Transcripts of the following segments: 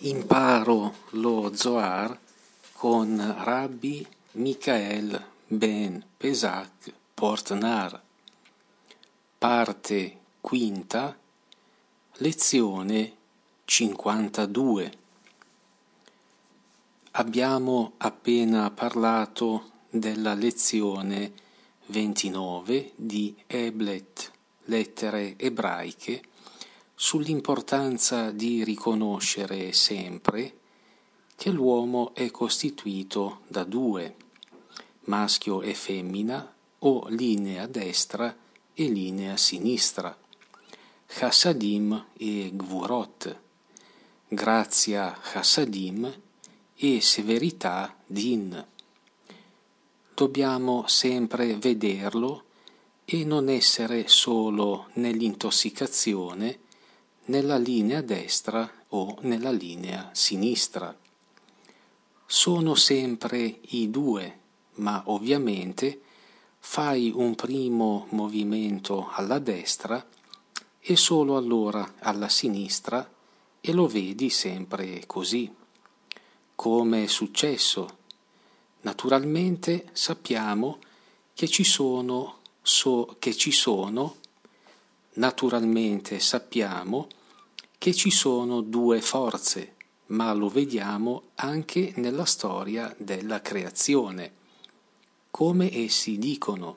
Imparo lo Zohar con Rabbi Michael ben Pesach Portnar. Parte quinta, lezione 52. Abbiamo appena parlato della lezione 29 di Eblet, lettere ebraiche, sull'importanza di riconoscere sempre che l'uomo è costituito da due, maschio e femmina, o linea destra e linea sinistra, chassadim e gvurot, grazia chassadim e severità din. Dobbiamo sempre vederlo e non essere solo nell'intossicazione, nella linea destra o nella linea sinistra. Sono sempre i due, ma ovviamente fai un primo movimento alla destra e solo allora alla sinistra e lo vedi sempre così. Come è successo? Naturalmente sappiamo che ci sono naturalmente sappiamo che ci sono due forze, ma lo vediamo anche nella storia della creazione, come essi dicono: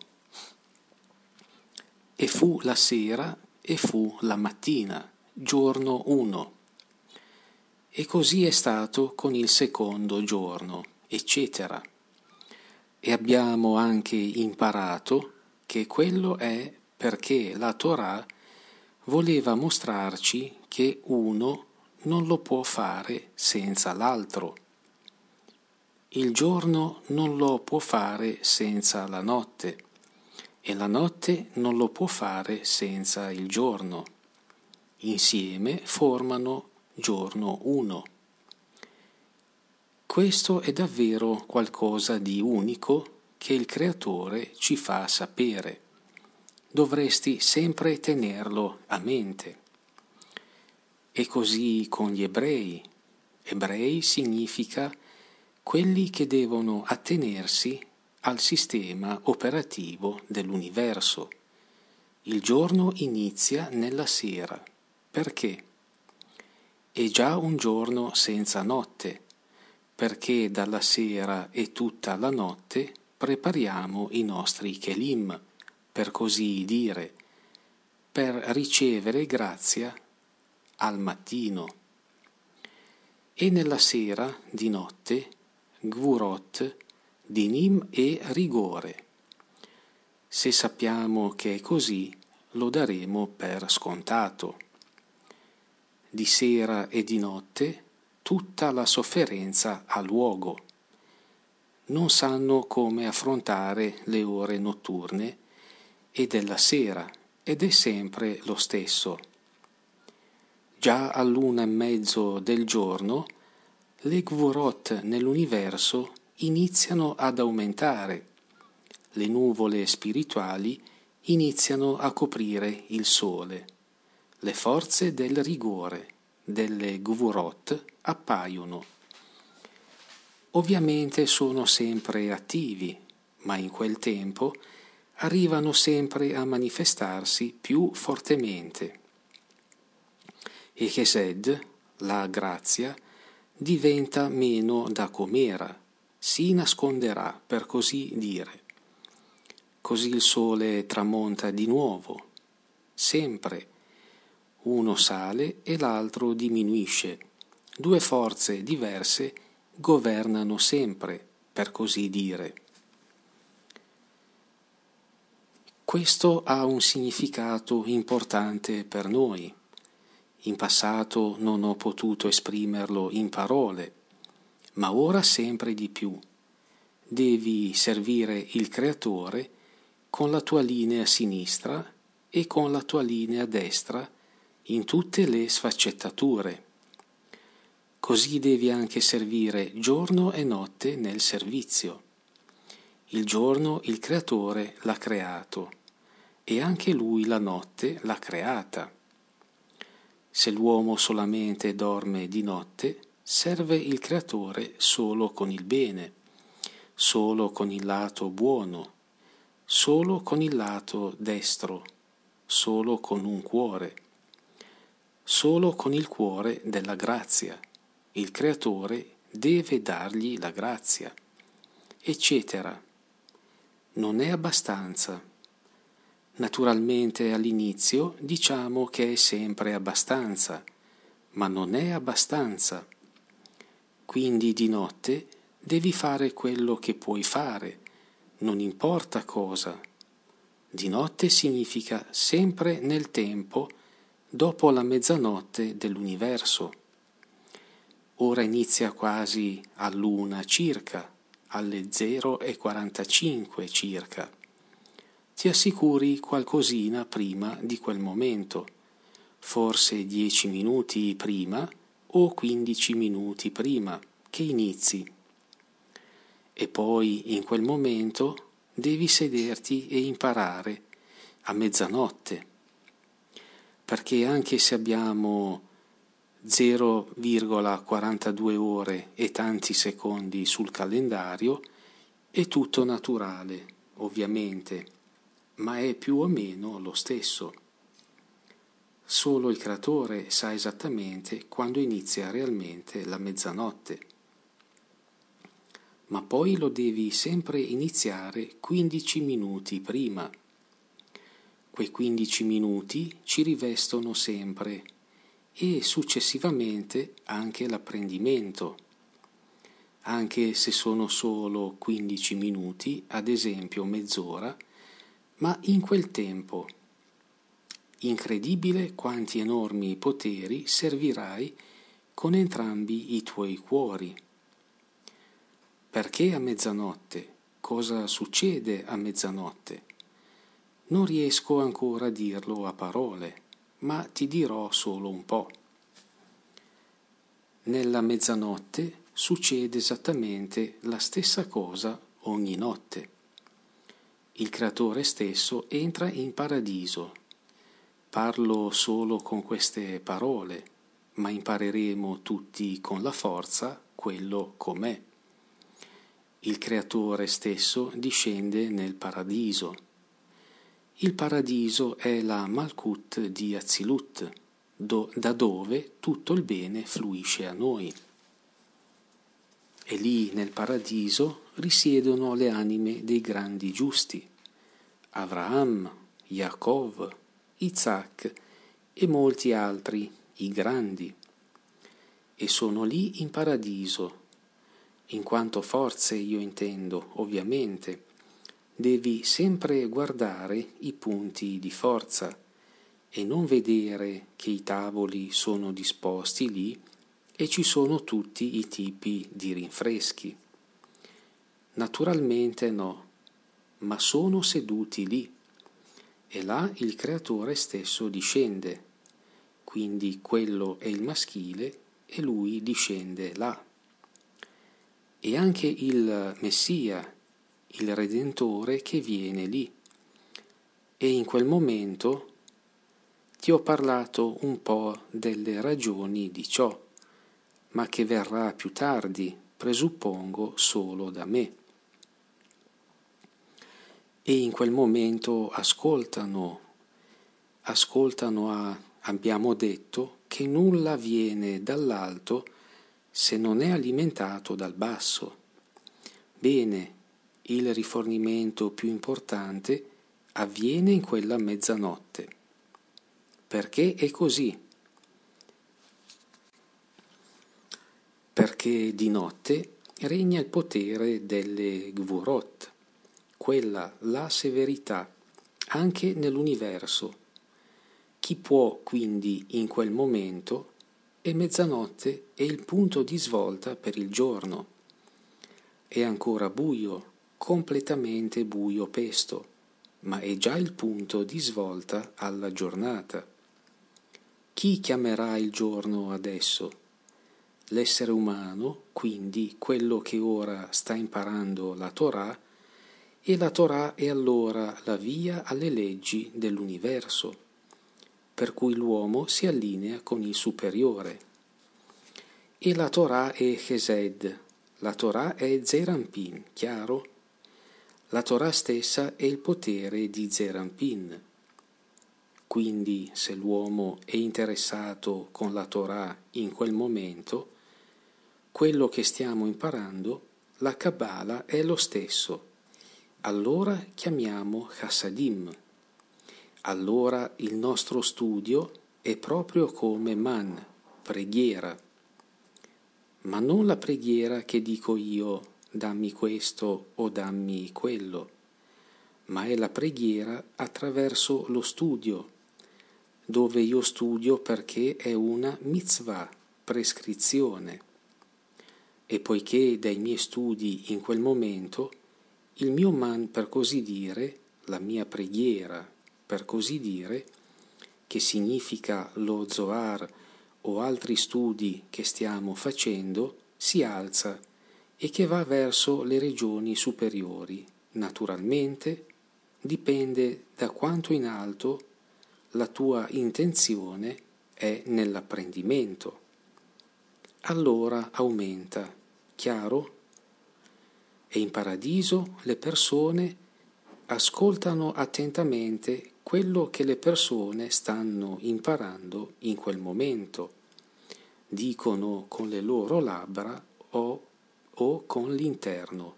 e fu la sera e fu la mattina, giorno 1. E così è stato con il secondo giorno, eccetera. E abbiamo anche imparato che quello è perché la Torah voleva mostrarci che uno non lo può fare senza l'altro. Il giorno non lo può fare senza la notte e la notte non lo può fare senza il giorno. Insieme formano giorno 1. Questo è davvero qualcosa di unico che il Creatore ci fa sapere. Dovresti sempre tenerlo a mente. E così con gli ebrei. Ebrei significa quelli che devono attenersi al sistema operativo dell'universo. Il giorno inizia nella sera. Perché? È già un giorno senza notte, perché dalla sera e tutta la notte prepariamo i nostri kelim, per così dire, per ricevere grazia al mattino. E nella sera, di notte, gvurot, dinim e rigore. Se sappiamo che è così, lo daremo per scontato. Di sera e di notte tutta la sofferenza ha luogo. Non sanno come affrontare le ore notturne e della sera, ed è sempre lo stesso. Già all'1:30 del giorno le gvurot nell'universo iniziano ad aumentare. Le nuvole spirituali iniziano a coprire il sole. Le forze del rigore, delle gvurot, appaiono. Ovviamente sono sempre attivi, ma in quel tempo arrivano sempre a manifestarsi più fortemente. E Chesed, la grazia, diventa meno da com'era, si nasconderà, per così dire. Così il sole tramonta di nuovo, sempre. Uno sale e l'altro diminuisce. Due forze diverse governano sempre, per così dire. Questo ha un significato importante per noi. In passato non ho potuto esprimerlo in parole, ma ora sempre di più. Devi servire il Creatore con la tua linea sinistra e con la tua linea destra in tutte le sfaccettature. Così devi anche servire giorno e notte nel servizio. Il giorno il Creatore l'ha creato e anche Lui la notte l'ha creata. Se l'uomo solamente dorme di notte, serve il Creatore solo con il bene, solo con il lato buono, solo con il lato destro, solo con un cuore, solo con il cuore della grazia. Il Creatore deve dargli la grazia, eccetera. Non è abbastanza. Naturalmente all'inizio diciamo che è sempre abbastanza, ma non è abbastanza. Quindi di notte devi fare quello che puoi fare, non importa cosa. Di notte significa sempre nel tempo dopo la mezzanotte dell'universo. Ora inizia quasi all'1 circa, alle 0:45 circa. Ti assicuri qualcosina prima di quel momento, forse 10 minuti prima o 15 minuti prima che inizi. E poi in quel momento devi sederti e imparare a mezzanotte, perché anche se abbiamo 0,42 ore e tanti secondi sul calendario, è tutto naturale, ovviamente, ma è più o meno lo stesso. Solo il Creatore sa esattamente quando inizia realmente la mezzanotte. Ma poi lo devi sempre iniziare 15 minuti prima. Quei 15 minuti ci rivestono sempre e successivamente anche l'apprendimento, anche se sono solo 15 minuti, ad esempio mezz'ora, ma in quel tempo. Incredibile quanti enormi poteri servirai con entrambi i tuoi cuori. Perché a mezzanotte? Cosa succede a mezzanotte? Non riesco ancora a dirlo a parole, ma ti dirò solo un po'. Nella mezzanotte succede esattamente la stessa cosa ogni notte. Il Creatore stesso entra in paradiso. Parlo solo con queste parole, ma impareremo tutti con la forza quello com'è. Il Creatore stesso discende nel paradiso. Il paradiso è la Malkut di Atzilut, da dove tutto il bene fluisce a noi. E lì nel paradiso risiedono le anime dei grandi giusti, Avraham, Yaakov, Isaac e molti altri, i grandi. E sono lì in paradiso. In quanto forze io intendo, ovviamente, devi sempre guardare i punti di forza e non vedere che i tavoli sono disposti lì e ci sono tutti i tipi di rinfreschi. Naturalmente no, ma sono seduti lì e là il Creatore stesso discende, quindi quello è il maschile e lui discende là. E anche il Messia, il Redentore che viene lì. E in quel momento ti ho parlato un po' delle ragioni di ciò, ma che verrà più tardi, presuppongo, solo da me. E in quel momento abbiamo detto che nulla viene dall'alto se non è alimentato dal basso. Bene, il rifornimento più importante avviene in quella mezzanotte. Perché è così? Perché di notte regna il potere delle Gvurot, la severità, anche nell'universo. Chi può quindi in quel momento, e mezzanotte è il punto di svolta per il giorno. È ancora buio, completamente buio pesto, ma è già il punto di svolta alla giornata. Chi chiamerà il giorno adesso? L'essere umano, quindi quello che ora sta imparando la Torah, e la Torah è allora la via alle leggi dell'universo, per cui l'uomo si allinea con il superiore. E la Torah è Chesed, la Torah è Zeir Anpin, chiaro? La Torah stessa è il potere di Zeir Anpin. Quindi se l'uomo è interessato con la Torah in quel momento, quello che stiamo imparando, la Kabbalah è lo stesso. Allora chiamiamo Chassadim. Allora il nostro studio è proprio come man, preghiera. Ma non la preghiera che dico io, dammi questo o dammi quello, ma è la preghiera attraverso lo studio, dove io studio perché è una mitzvah, prescrizione. E poiché dai miei studi in quel momento, il mio man, per così dire, la mia preghiera, per così dire, che significa lo Zohar o altri studi che stiamo facendo, si alza e che va verso le regioni superiori. Naturalmente dipende da quanto in alto la tua intenzione è nell'apprendimento. Allora aumenta, chiaro? E in paradiso le persone ascoltano attentamente quello che le persone stanno imparando in quel momento, dicono con le loro labbra o con l'interno.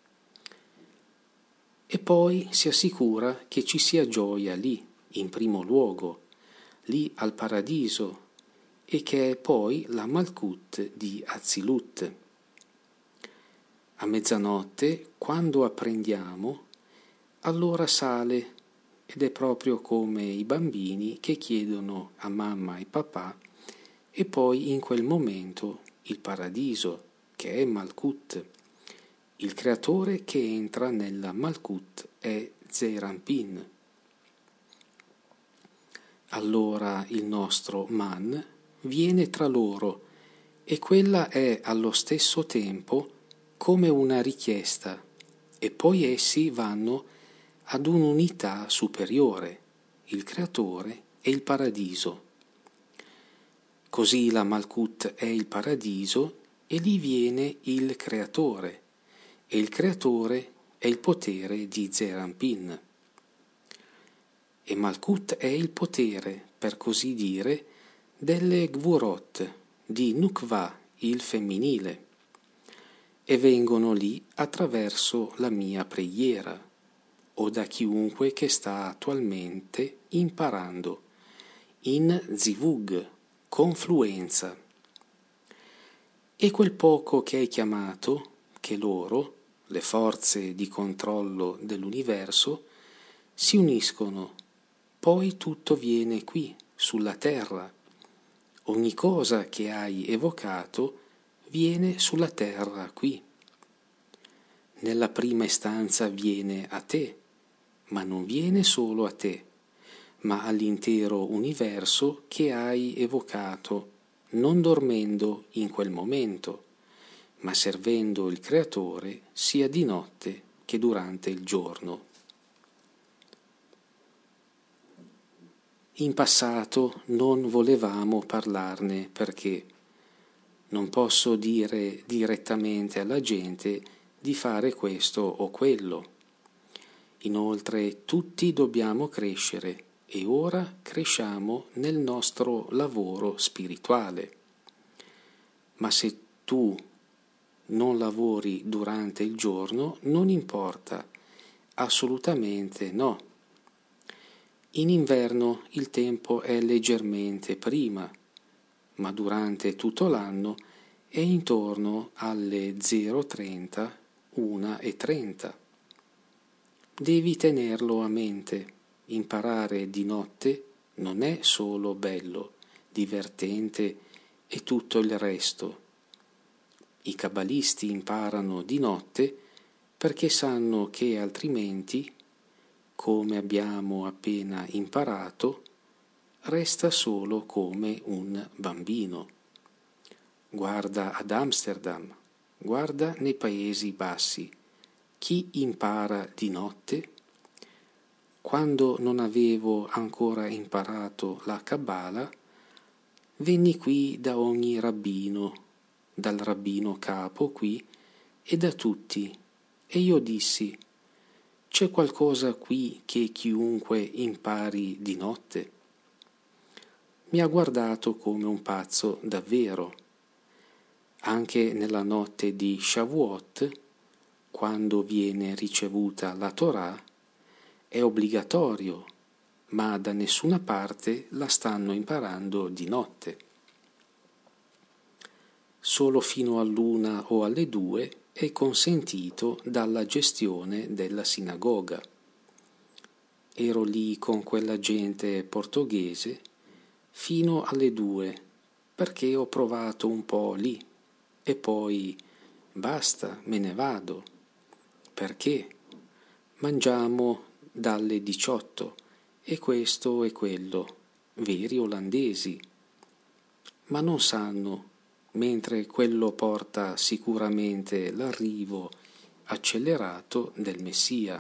E poi si assicura che ci sia gioia lì, in primo luogo, lì al paradiso, e che è poi la Malkut di Atzilut. A mezzanotte, quando apprendiamo, allora sale, ed è proprio come i bambini che chiedono a mamma e papà, e poi in quel momento il paradiso, che è Malkut. Il creatore che entra nella Malkut è Zeir Anpin. Allora il nostro man viene tra loro e quella è allo stesso tempo come una richiesta, e poi essi vanno ad un'unità superiore, il creatore e il paradiso. Così la Malkut è il paradiso e lì viene il creatore, e il creatore è il potere di Zeir Anpin. E Malkut è il potere, per così dire, delle Gvurot, di Nukva, il femminile, e vengono lì attraverso la mia preghiera, o da chiunque che sta attualmente imparando, in Zivug, confluenza. E quel poco che hai chiamato, che loro, le forze di controllo dell'universo, si uniscono, poi tutto viene qui, sulla terra. Ogni cosa che hai evocato viene sulla terra qui. Nella prima istanza viene a te, ma non viene solo a te, ma all'intero universo che hai evocato, non dormendo in quel momento, ma servendo il Creatore sia di notte che durante il giorno. In passato non volevamo parlarne perché non posso dire direttamente alla gente di fare questo o quello. Inoltre tutti dobbiamo crescere e ora cresciamo nel nostro lavoro spirituale. Ma se tu non lavori durante il giorno, non importa, assolutamente no. In inverno il tempo è leggermente prima, ma durante tutto l'anno è intorno alle 0:30, 1:30. Devi tenerlo a mente. Imparare di notte non è solo bello, divertente e tutto il resto. I cabalisti imparano di notte perché sanno che altrimenti, come abbiamo appena imparato, resta solo come un bambino. Guarda ad Amsterdam, guarda nei Paesi Bassi. Chi impara di notte? Quando non avevo ancora imparato la Kabbalah, venni qui da ogni rabbino, dal rabbino capo qui e da tutti, e io dissi: c'è qualcosa qui che chiunque impari di notte? Mi ha guardato come un pazzo davvero. Anche nella notte di Shavuot, quando viene ricevuta la Torah, è obbligatorio, ma da nessuna parte la stanno imparando di notte. Solo fino all'1 o alle 2 è consentito dalla gestione della sinagoga. Ero lì con quella gente portoghese fino alle 2 perché ho provato un po' lì e poi basta, me ne vado. Perché? Mangiamo dalle 18 e questo e quello, veri olandesi, ma non sanno, mentre quello porta sicuramente l'arrivo accelerato del Messia.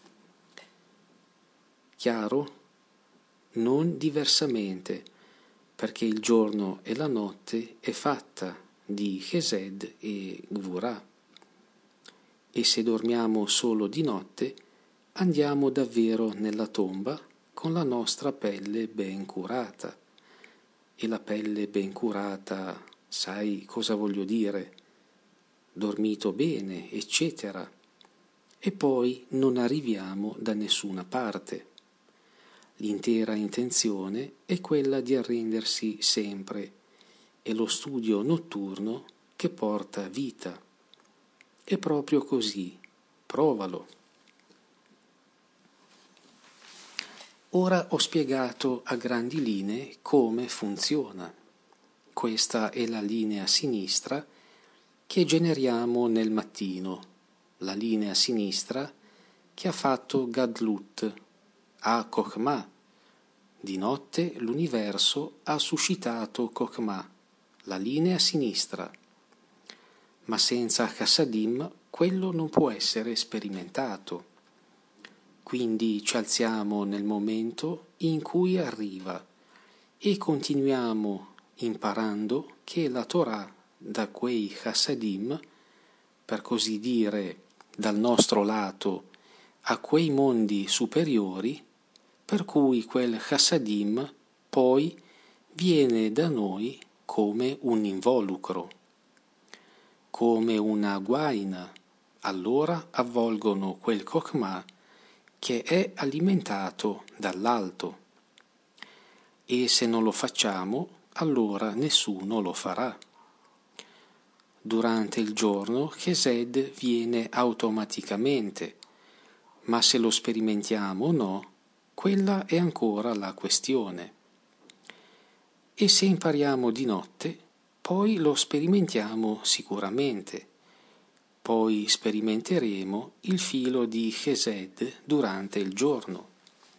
Chiaro? Non diversamente, perché il giorno e la notte è fatta di Chesed e Gvurah, e se dormiamo solo di notte andiamo davvero nella tomba con la nostra pelle ben curata. E la pelle ben curata, sai cosa voglio dire? Dormito bene, eccetera. E poi non arriviamo da nessuna parte. L'intera intenzione è quella di arrendersi sempre, è lo studio notturno che porta vita. È proprio così, provalo. Ora ho spiegato a grandi linee come funziona. Questa è la linea sinistra che generiamo nel mattino, la linea sinistra che ha fatto Gadlut, a Chokhmah. Di notte l'universo ha suscitato Chokhmah, la linea sinistra. Ma senza Chassadim quello non può essere sperimentato. Quindi ci alziamo nel momento in cui arriva e continuiamo imparando che la Torah da quei Chassadim, per così dire dal nostro lato, a quei mondi superiori, per cui quel Chassadim poi viene da noi come un involucro, come una guaina. Allora avvolgono quel Chokhmah che è alimentato dall'alto, e se non lo facciamo, allora nessuno lo farà. Durante il giorno Chesed viene automaticamente, ma se lo sperimentiamo o no, quella è ancora la questione. E se impariamo di notte, poi lo sperimentiamo sicuramente. Poi sperimenteremo il filo di Chesed durante il giorno.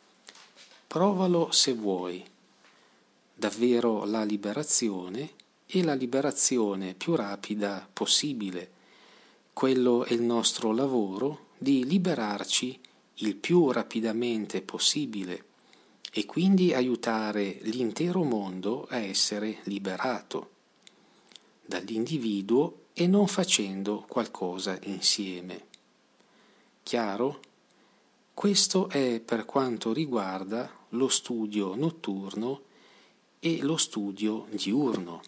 Provalo se vuoi. Davvero la liberazione e la liberazione più rapida possibile. Quello è il nostro lavoro, di liberarci il più rapidamente possibile e quindi aiutare l'intero mondo a essere liberato dall'individuo e non facendo qualcosa insieme. Chiaro? Questo è per quanto riguarda lo studio notturno e lo studio diurno.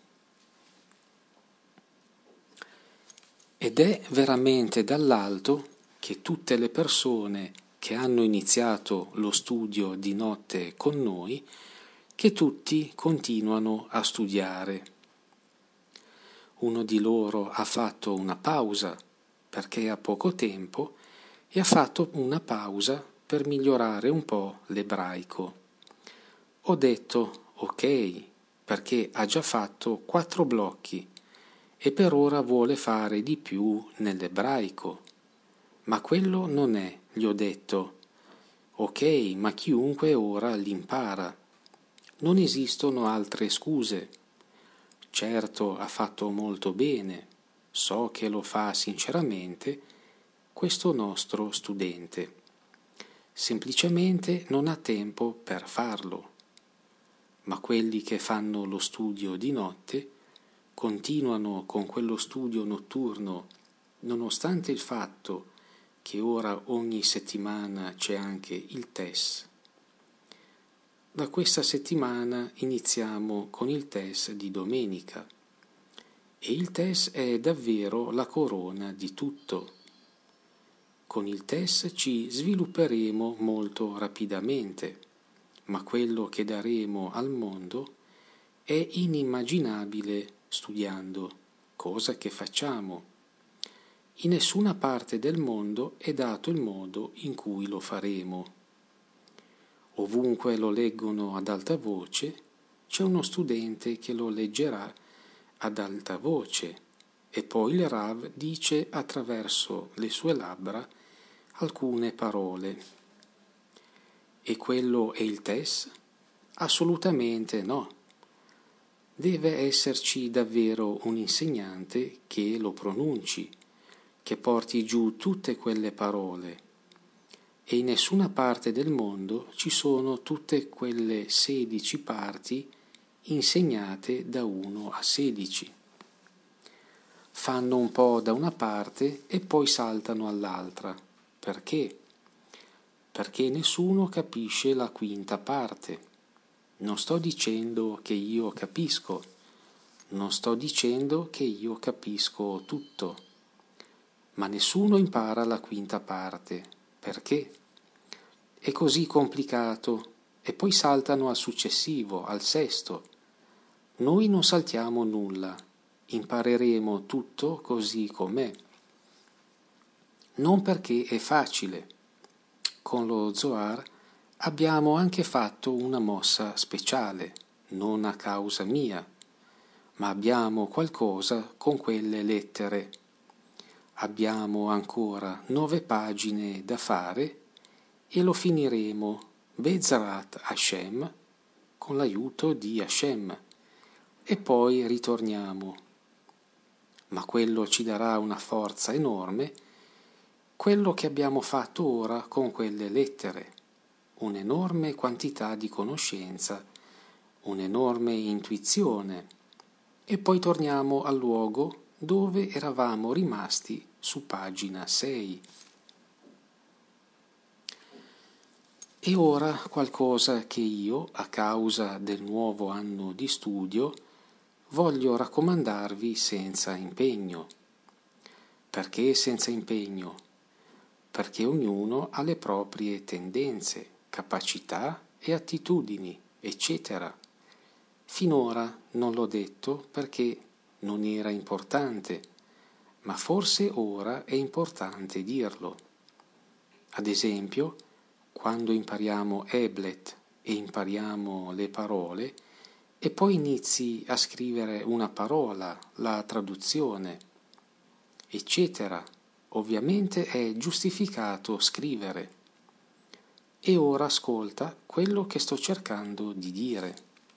Ed è veramente dall'alto che tutte le persone che hanno iniziato lo studio di notte con noi, che tutti continuano a studiare. Uno di loro ha fatto una pausa perché ha poco tempo e ha fatto una pausa per migliorare un po' l'ebraico. Ho detto ok, perché ha già fatto 4 blocchi e per ora vuole fare di più nell'ebraico. Ma quello non è, gli ho detto. Ok, ma chiunque ora l'impara. Non esistono altre scuse. Certo, ha fatto molto bene, so che lo fa sinceramente, questo nostro studente. Semplicemente non ha tempo per farlo. Ma quelli che fanno lo studio di notte continuano con quello studio notturno, nonostante il fatto che ora ogni settimana c'è anche il test. Da questa settimana iniziamo con il test di domenica e il test è davvero la corona di tutto. Con il test ci svilupperemo molto rapidamente, ma quello che daremo al mondo è inimmaginabile studiando, cosa che facciamo. In nessuna parte del mondo è dato il modo in cui lo faremo. Ovunque lo leggono ad alta voce, c'è uno studente che lo leggerà ad alta voce e poi il Rav dice attraverso le sue labbra alcune parole. E quello è il test? Assolutamente no. Deve esserci davvero un insegnante che lo pronunci, che porti giù tutte quelle parole. E in nessuna parte del mondo ci sono tutte quelle 16 parti insegnate da 1 a 16. Fanno un po' da una parte e poi saltano all'altra. Perché? Perché nessuno capisce la quinta parte. Non sto dicendo che io capisco, non sto dicendo che io capisco tutto, ma nessuno impara la quinta parte. Perché? È così complicato e poi saltano al successivo, al sesto. Noi non saltiamo nulla, impareremo tutto così com'è. Non perché è facile. Con lo Zohar abbiamo anche fatto una mossa speciale, non a causa mia, ma abbiamo qualcosa con quelle lettere. Abbiamo ancora 9 pagine da fare e lo finiremo Be'ezarat Hashem con l'aiuto di Hashem e poi ritorniamo. Ma quello ci darà una forza enorme, quello che abbiamo fatto ora con quelle lettere. Un'enorme quantità di conoscenza, un'enorme intuizione e poi torniamo al luogo dove eravamo rimasti su pagina 6. E ora qualcosa che io, a causa del nuovo anno di studio, voglio raccomandarvi senza impegno. Perché senza impegno? Perché ognuno ha le proprie tendenze, capacità e attitudini, eccetera. Finora non l'ho detto perché non era importante, ma forse ora è importante dirlo. Ad esempio, quando impariamo Eblet e impariamo le parole, e poi inizi a scrivere una parola, la traduzione, eccetera, ovviamente è giustificato scrivere. E ora ascolta quello che sto cercando di dire.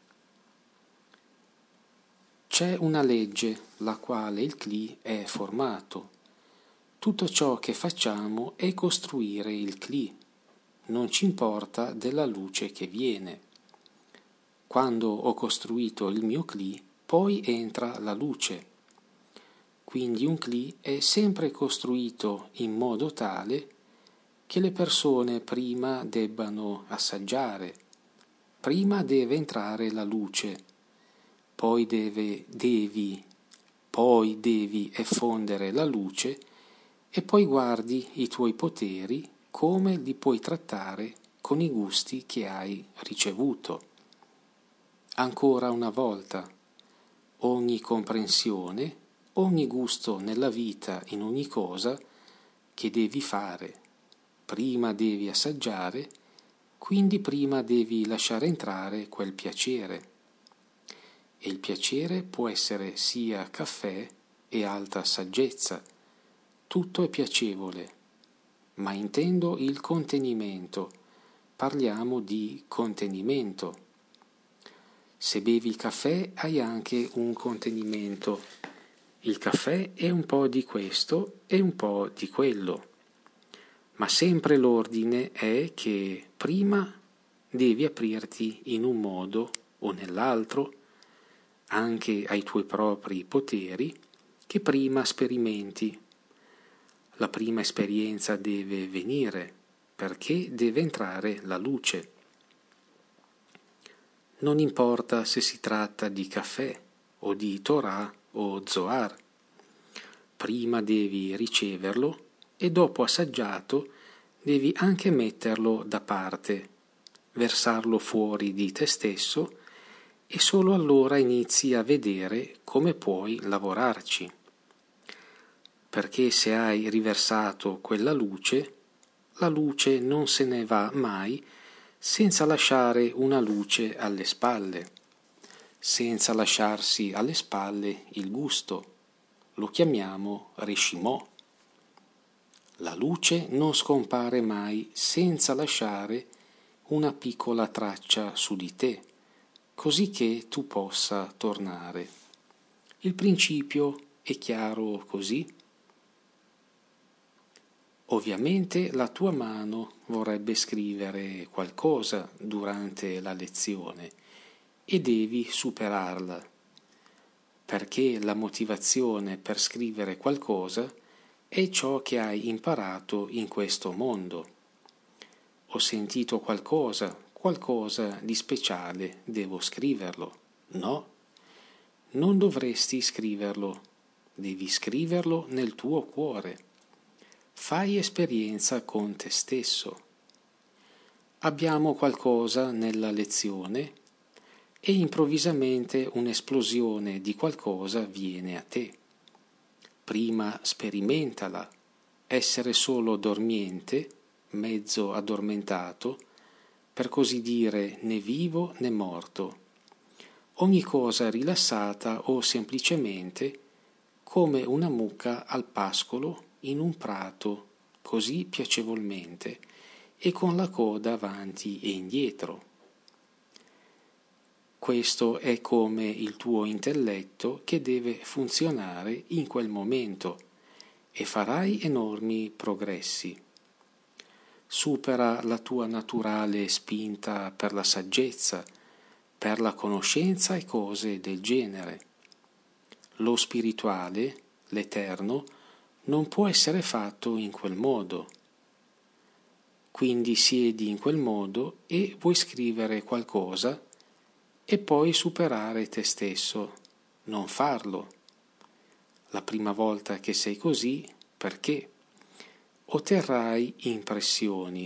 C'è una legge la quale il CLI è formato. Tutto ciò che facciamo è costruire il CLI. Non ci importa della luce che viene. Quando ho costruito il mio CLI, poi entra la luce. Quindi un CLI è sempre costruito in modo tale che le persone prima debbano assaggiare. Prima deve entrare la luce, poi devi effondere la luce e poi guardi i tuoi poteri come li puoi trattare con i gusti che hai ricevuto. Ancora una volta, ogni comprensione, ogni gusto nella vita in ogni cosa che devi fare, prima devi assaggiare, quindi prima devi lasciare entrare quel piacere. E il piacere può essere sia caffè e alta saggezza, tutto è piacevole, ma intendo il contenimento, parliamo di contenimento. Se bevi il caffè hai anche un contenimento. Il caffè è un po' di questo e un po' di quello, ma sempre l'ordine è che prima devi aprirti in un modo o nell'altro, anche ai tuoi propri poteri, che prima sperimenti. La prima esperienza deve venire, perché deve entrare la luce. Non importa se si tratta di caffè, o di Torah o Zohar. Prima devi riceverlo e dopo assaggiato devi anche metterlo da parte, versarlo fuori di te stesso e solo allora inizi a vedere come puoi lavorarci. Perché se hai riversato quella luce, la luce non se ne va mai senza lasciare una luce alle spalle, senza lasciarsi alle spalle il gusto. Lo chiamiamo reshimò. La luce non scompare mai senza lasciare una piccola traccia su di te, così che tu possa tornare. Il principio è chiaro così? Ovviamente la tua mano vorrebbe scrivere qualcosa durante la lezione e devi superarla, perché la motivazione per scrivere qualcosa è ciò che hai imparato in questo mondo. Ho sentito qualcosa di speciale, devo scriverlo. No, non dovresti scriverlo, devi scriverlo nel tuo cuore. Fai esperienza con te stesso. Abbiamo qualcosa nella lezione e improvvisamente un'esplosione di qualcosa viene a te. Prima sperimentala, essere solo dormiente, mezzo addormentato, per così dire né vivo né morto. Ogni cosa rilassata o semplicemente come una mucca al pascolo in un prato, così piacevolmente, e con la coda avanti e indietro. Questo è come il tuo intelletto che deve funzionare in quel momento e farai enormi progressi. Supera la tua naturale spinta per la saggezza, per la conoscenza e cose del genere. Lo spirituale, l'eterno, non può essere fatto in quel modo. Quindi siedi in quel modo e vuoi scrivere qualcosa e poi superare te stesso, non farlo. La prima volta che sei così, perché? Otterrai impressioni.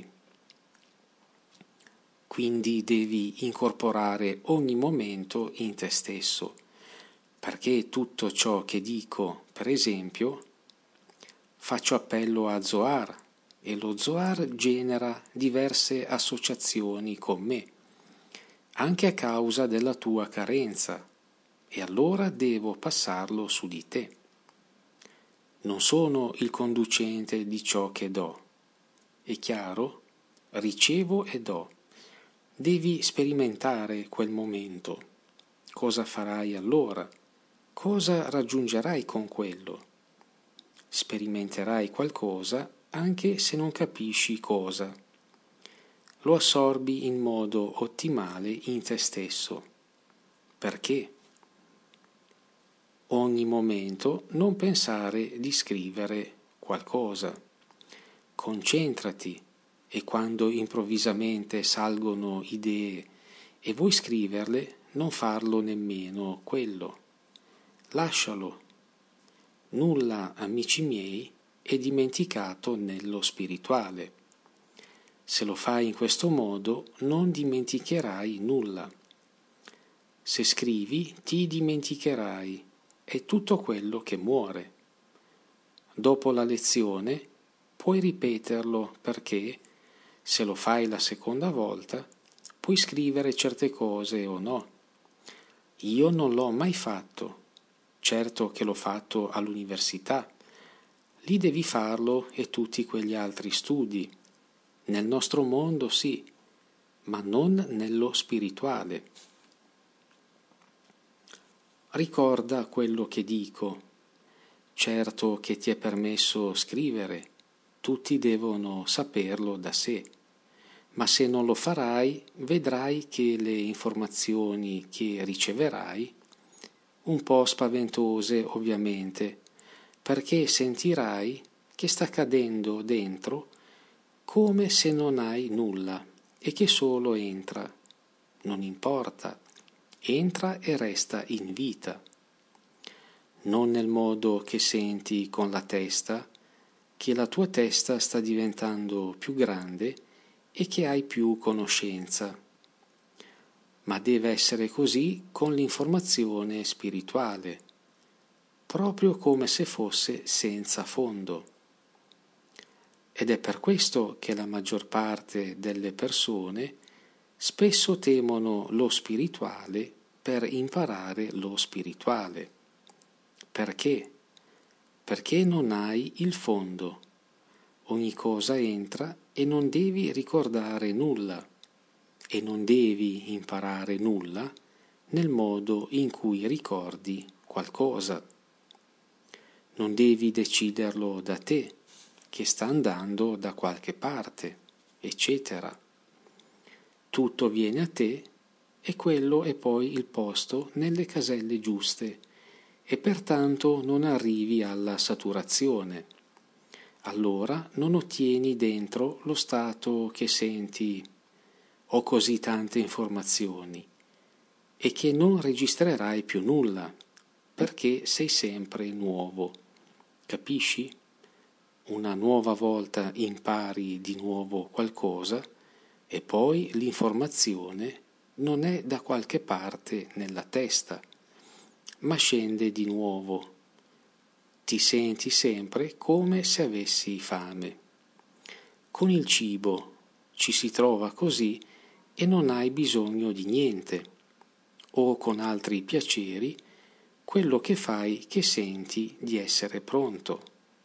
Quindi devi incorporare ogni momento in te stesso, perché tutto ciò che dico, per esempio, faccio appello a Zohar e lo Zohar genera diverse associazioni con me, anche a causa della tua carenza, e allora devo passarlo su di te. Non sono il conducente di ciò che do. È chiaro? Ricevo e do. Devi sperimentare quel momento. Cosa farai allora? Cosa raggiungerai con quello? Sperimenterai qualcosa anche se non capisci cosa. Lo assorbi in modo ottimale in te stesso. Perché? Ogni momento non pensare di scrivere qualcosa. Concentrati e quando improvvisamente salgono idee e vuoi scriverle, non farlo nemmeno quello. Lascialo. Nulla, amici miei, è dimenticato nello spirituale. Se lo fai in questo modo non dimenticherai nulla. Se scrivi ti dimenticherai, è tutto quello che muore. Dopo la lezione puoi ripeterlo perché, se lo fai la seconda volta, puoi scrivere certe cose o no. Io non l'ho mai fatto, certo che l'ho fatto all'università. Lì devi farlo e tutti quegli altri studi. Nel nostro mondo sì, ma non nello spirituale. Ricorda quello che dico. Certo che ti è permesso scrivere, tutti devono saperlo da sé, ma se non lo farai, vedrai che le informazioni che riceverai un po' spaventose ovviamente, perché sentirai che sta cadendo dentro come se non hai nulla e che solo entra. Non importa, entra e resta in vita. Non nel modo che senti con la testa, che la tua testa sta diventando più grande e che hai più conoscenza, ma deve essere così con l'informazione spirituale, proprio come se fosse senza fondo. Ed è per questo che la maggior parte delle persone spesso temono lo spirituale per imparare lo spirituale. Perché? Perché non hai il fondo. Ogni cosa entra e non devi ricordare nulla e non devi imparare nulla nel modo in cui ricordi qualcosa. Non devi deciderlo da te, che sta andando da qualche parte, eccetera. Tutto viene a te e quello è poi il posto nelle caselle giuste e pertanto non arrivi alla saturazione. Allora non ottieni dentro lo stato che senti ho così tante informazioni e che non registrerai più nulla perché sei sempre nuovo. Capisci? Una nuova volta impari di nuovo qualcosa e poi l'informazione non è da qualche parte nella testa, ma scende di nuovo. Ti senti sempre come se avessi fame. Con il cibo ci si trova così e non hai bisogno di niente, o con altri piaceri, quello che fai che senti di essere pronto.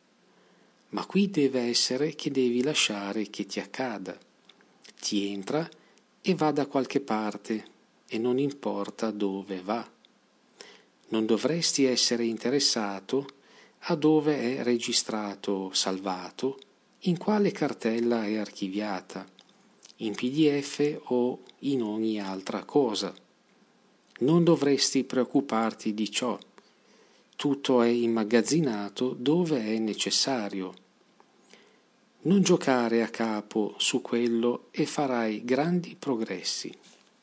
Ma qui deve essere che devi lasciare che ti accada. Ti entra e va da qualche parte e non importa dove va. Non dovresti essere interessato a dove è registrato, salvato, in quale cartella è archiviata, in PDF o in ogni altra cosa. Non dovresti preoccuparti di ciò. Tutto è immagazzinato dove è necessario. Non giocare a capo su quello e farai grandi progressi.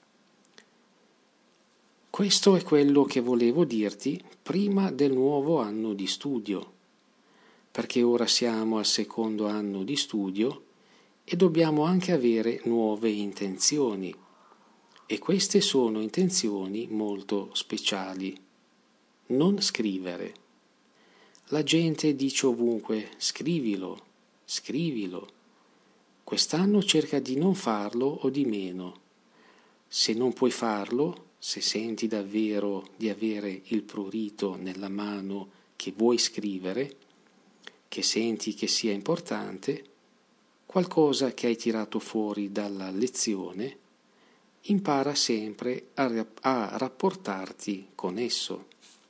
Questo è quello che volevo dirti prima del nuovo anno di studio, perché ora siamo al secondo anno di studio e dobbiamo anche avere nuove intenzioni, e queste sono intenzioni molto speciali. Non scrivere. La gente dice ovunque scrivilo, scrivilo. Quest'anno cerca di non farlo o di meno. Se non puoi farlo, se senti davvero di avere il prurito nella mano che vuoi scrivere, che senti che sia importante, qualcosa che hai tirato fuori dalla lezione, impara sempre a rapportarti con esso.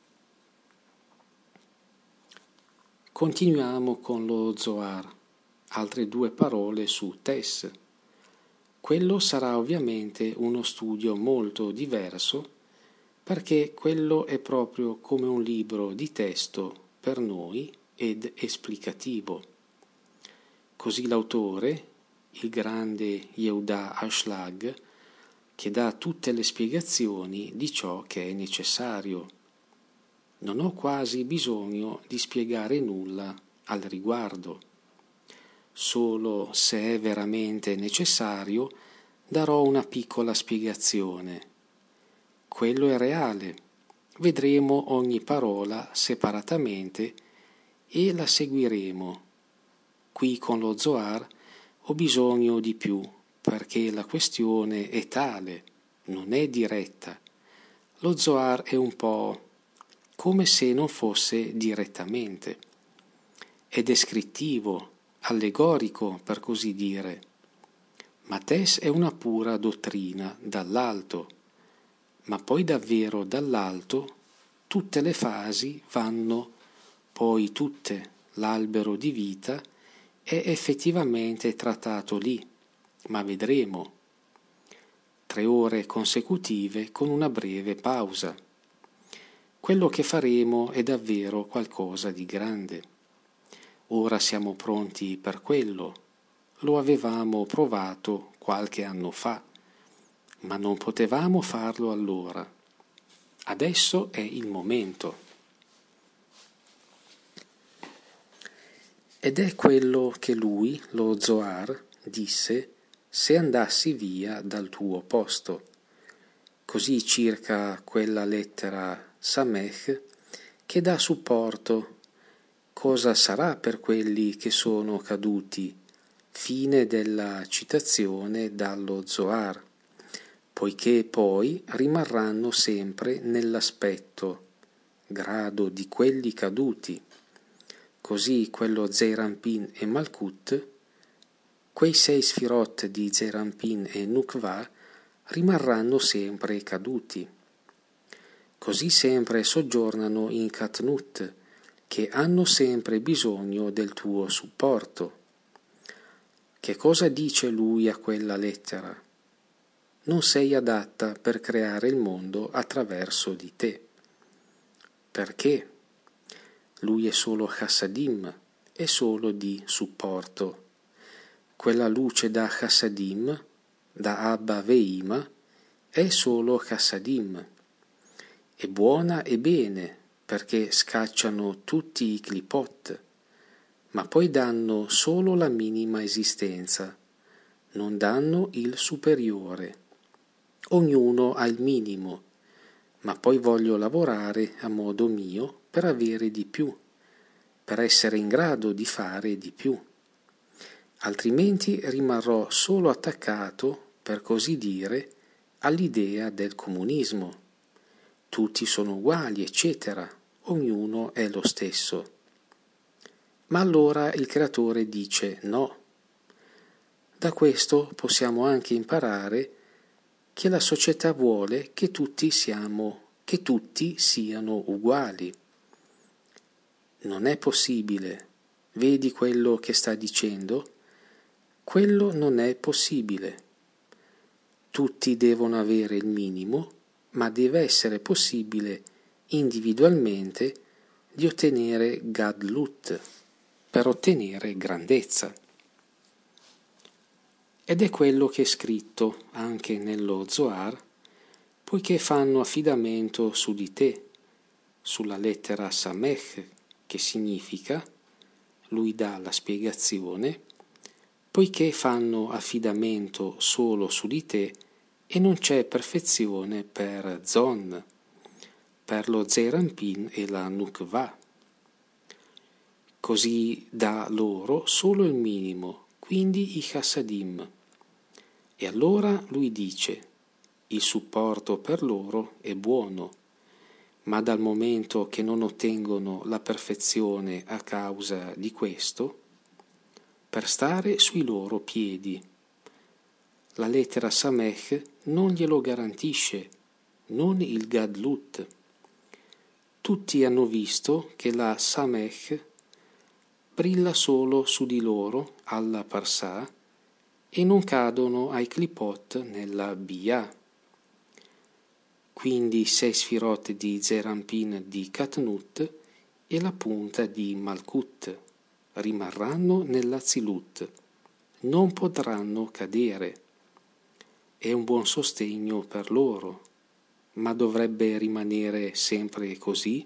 Continuiamo con lo Zohar, altre 2 parole su Tess. Quello sarà ovviamente uno studio molto diverso, perché quello è proprio come un libro di testo per noi ed esplicativo. Così l'autore, il grande Yehuda Ashlag, che dà tutte le spiegazioni di ciò che è necessario. Non ho quasi bisogno di spiegare nulla al riguardo. Solo se è veramente necessario darò una piccola spiegazione. Quello è reale. Vedremo ogni parola separatamente e la seguiremo. Qui con lo Zohar ho bisogno di più, perché la questione è tale, non è diretta. Lo Zohar è un po' come se non fosse direttamente. È descrittivo, allegorico per così dire. Ma Tess è una pura dottrina dall'alto, ma poi davvero dall'alto tutte le fasi vanno poi tutte, l'albero di vita è effettivamente trattato lì, ma vedremo. 3 ore consecutive con una breve pausa. quello che faremo è davvero qualcosa di grande. Ora siamo pronti per quello. Lo avevamo provato qualche anno fa, ma non potevamo farlo allora. Adesso è il momento. Ed è quello che lui, lo Zohar, disse se andassi via dal tuo posto. Così circa quella lettera Samech che dà supporto. Cosa sarà per quelli che sono caduti? Fine della citazione dallo Zohar, poiché poi rimarranno sempre nell'aspetto, grado di quelli caduti. Così quello Zeir Anpin e Malkut, quei 6 sfirot di Zeir Anpin e Nukva, rimarranno sempre caduti. Così sempre soggiornano in Katnut, che hanno sempre bisogno del tuo supporto. Che cosa dice lui a quella lettera? Non sei adatta per creare il mondo attraverso di te. Perché? Lui è solo Chassadim, è solo di supporto. Quella luce da Chassadim, da Abba Veima, è solo Chassadim. È buona e bene, perché scacciano tutti i clipot, ma poi danno solo la minima esistenza, non danno il superiore. Ognuno ha il minimo, ma poi voglio lavorare a modo mio per avere di più, per essere in grado di fare di più. Altrimenti rimarrò solo attaccato, per così dire, all'idea del comunismo. Tutti sono uguali, eccetera, ognuno è lo stesso. Ma allora il creatore dice no. Da questo possiamo anche imparare che la società vuole che tutti siano uguali. Non è possibile. Vedi quello che sta dicendo? Quello non è possibile. Tutti devono avere il minimo, ma deve essere possibile individualmente di ottenere Gadlut, per ottenere grandezza. Ed è quello che è scritto anche nello Zohar, poiché fanno affidamento su di te, sulla lettera Samech, che significa, lui dà la spiegazione, poiché fanno affidamento solo su di te e non c'è perfezione per Zon, per lo Zeir Anpin e la Nukva. Così dà loro solo il minimo, quindi i Chassadim. E allora lui dice, il supporto per loro è buono, ma dal momento che non ottengono la perfezione a causa di questo, per stare sui loro piedi. La lettera Samech non glielo garantisce, non il Gadlut. Tutti hanno visto che la Samech brilla solo su di loro alla Parsà e non cadono ai clipot nella Bia. Quindi 6 sfirot di Zeir Anpin di Katnut e la punta di Malkut rimarranno nell'Azilut, non potranno cadere. È un buon sostegno per loro, ma dovrebbe rimanere sempre così?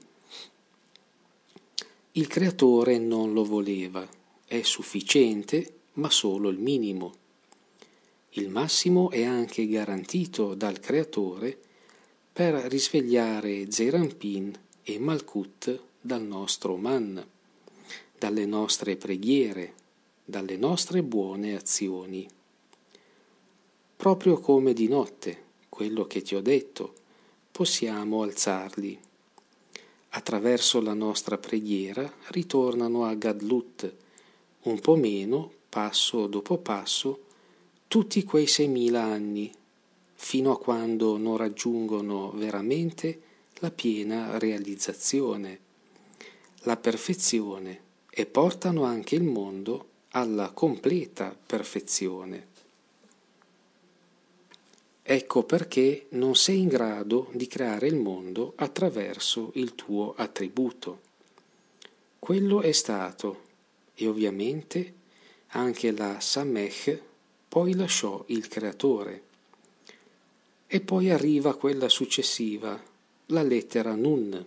Il creatore non lo voleva, è sufficiente, ma solo il minimo. Il massimo è anche garantito dal creatore per risvegliare Zeir Anpin e Malkut dal nostro man, dalle nostre preghiere, dalle nostre buone azioni. Proprio come di notte, quello che ti ho detto, possiamo alzarli. Attraverso la nostra preghiera ritornano a Gadlut, un po' meno, passo dopo passo, tutti quei 6.000 anni, fino a quando non raggiungono veramente la piena realizzazione, la perfezione, e portano anche il mondo alla completa perfezione. Ecco perché non sei in grado di creare il mondo attraverso il tuo attributo. Quello è stato, e ovviamente anche la Samech poi lasciò il creatore. E poi arriva quella successiva, la lettera Nun.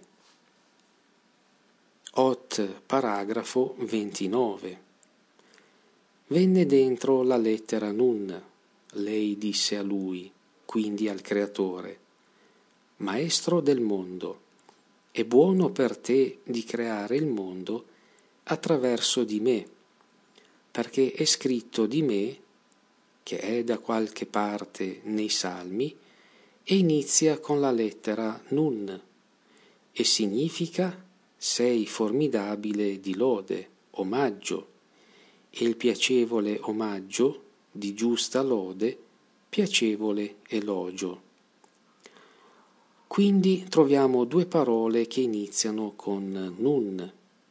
Ot paragrafo 29. Venne dentro la lettera Nun. Lei disse a lui, quindi al creatore: Maestro del mondo, è buono per te di creare il mondo attraverso di me, perché è scritto di me, che è da qualche parte nei Salmi, e inizia con la lettera Nun, e significa sei formidabile di lode, omaggio, e il piacevole omaggio di giusta lode, piacevole elogio. Quindi troviamo due parole che iniziano con Nun.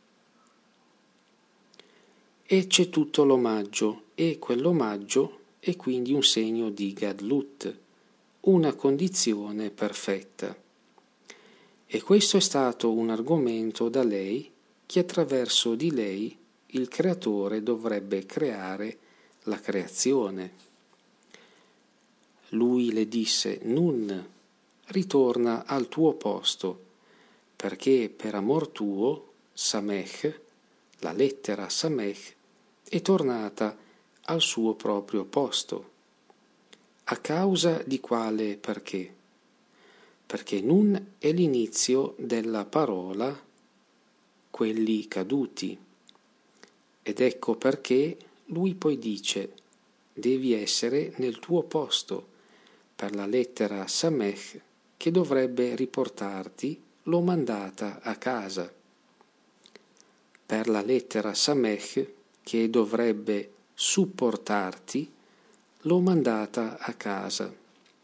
E c'è tutto l'omaggio, e quell'omaggio è quindi un segno di Gadlut, una condizione perfetta. E questo è stato un argomento da lei che attraverso di lei il creatore dovrebbe creare la creazione. Lui le disse: Nun, ritorna al tuo posto, perché per amor tuo, Samech, la lettera Samech, è tornata al suo proprio posto. A causa di quale perché? Perché Nun è l'inizio della parola quelli caduti. Ed ecco perché lui poi dice: devi essere nel tuo posto, per la lettera Samech che dovrebbe riportarti l'ho mandata a casa. Per la lettera Samech che dovrebbe supportarti l'ho mandata a casa,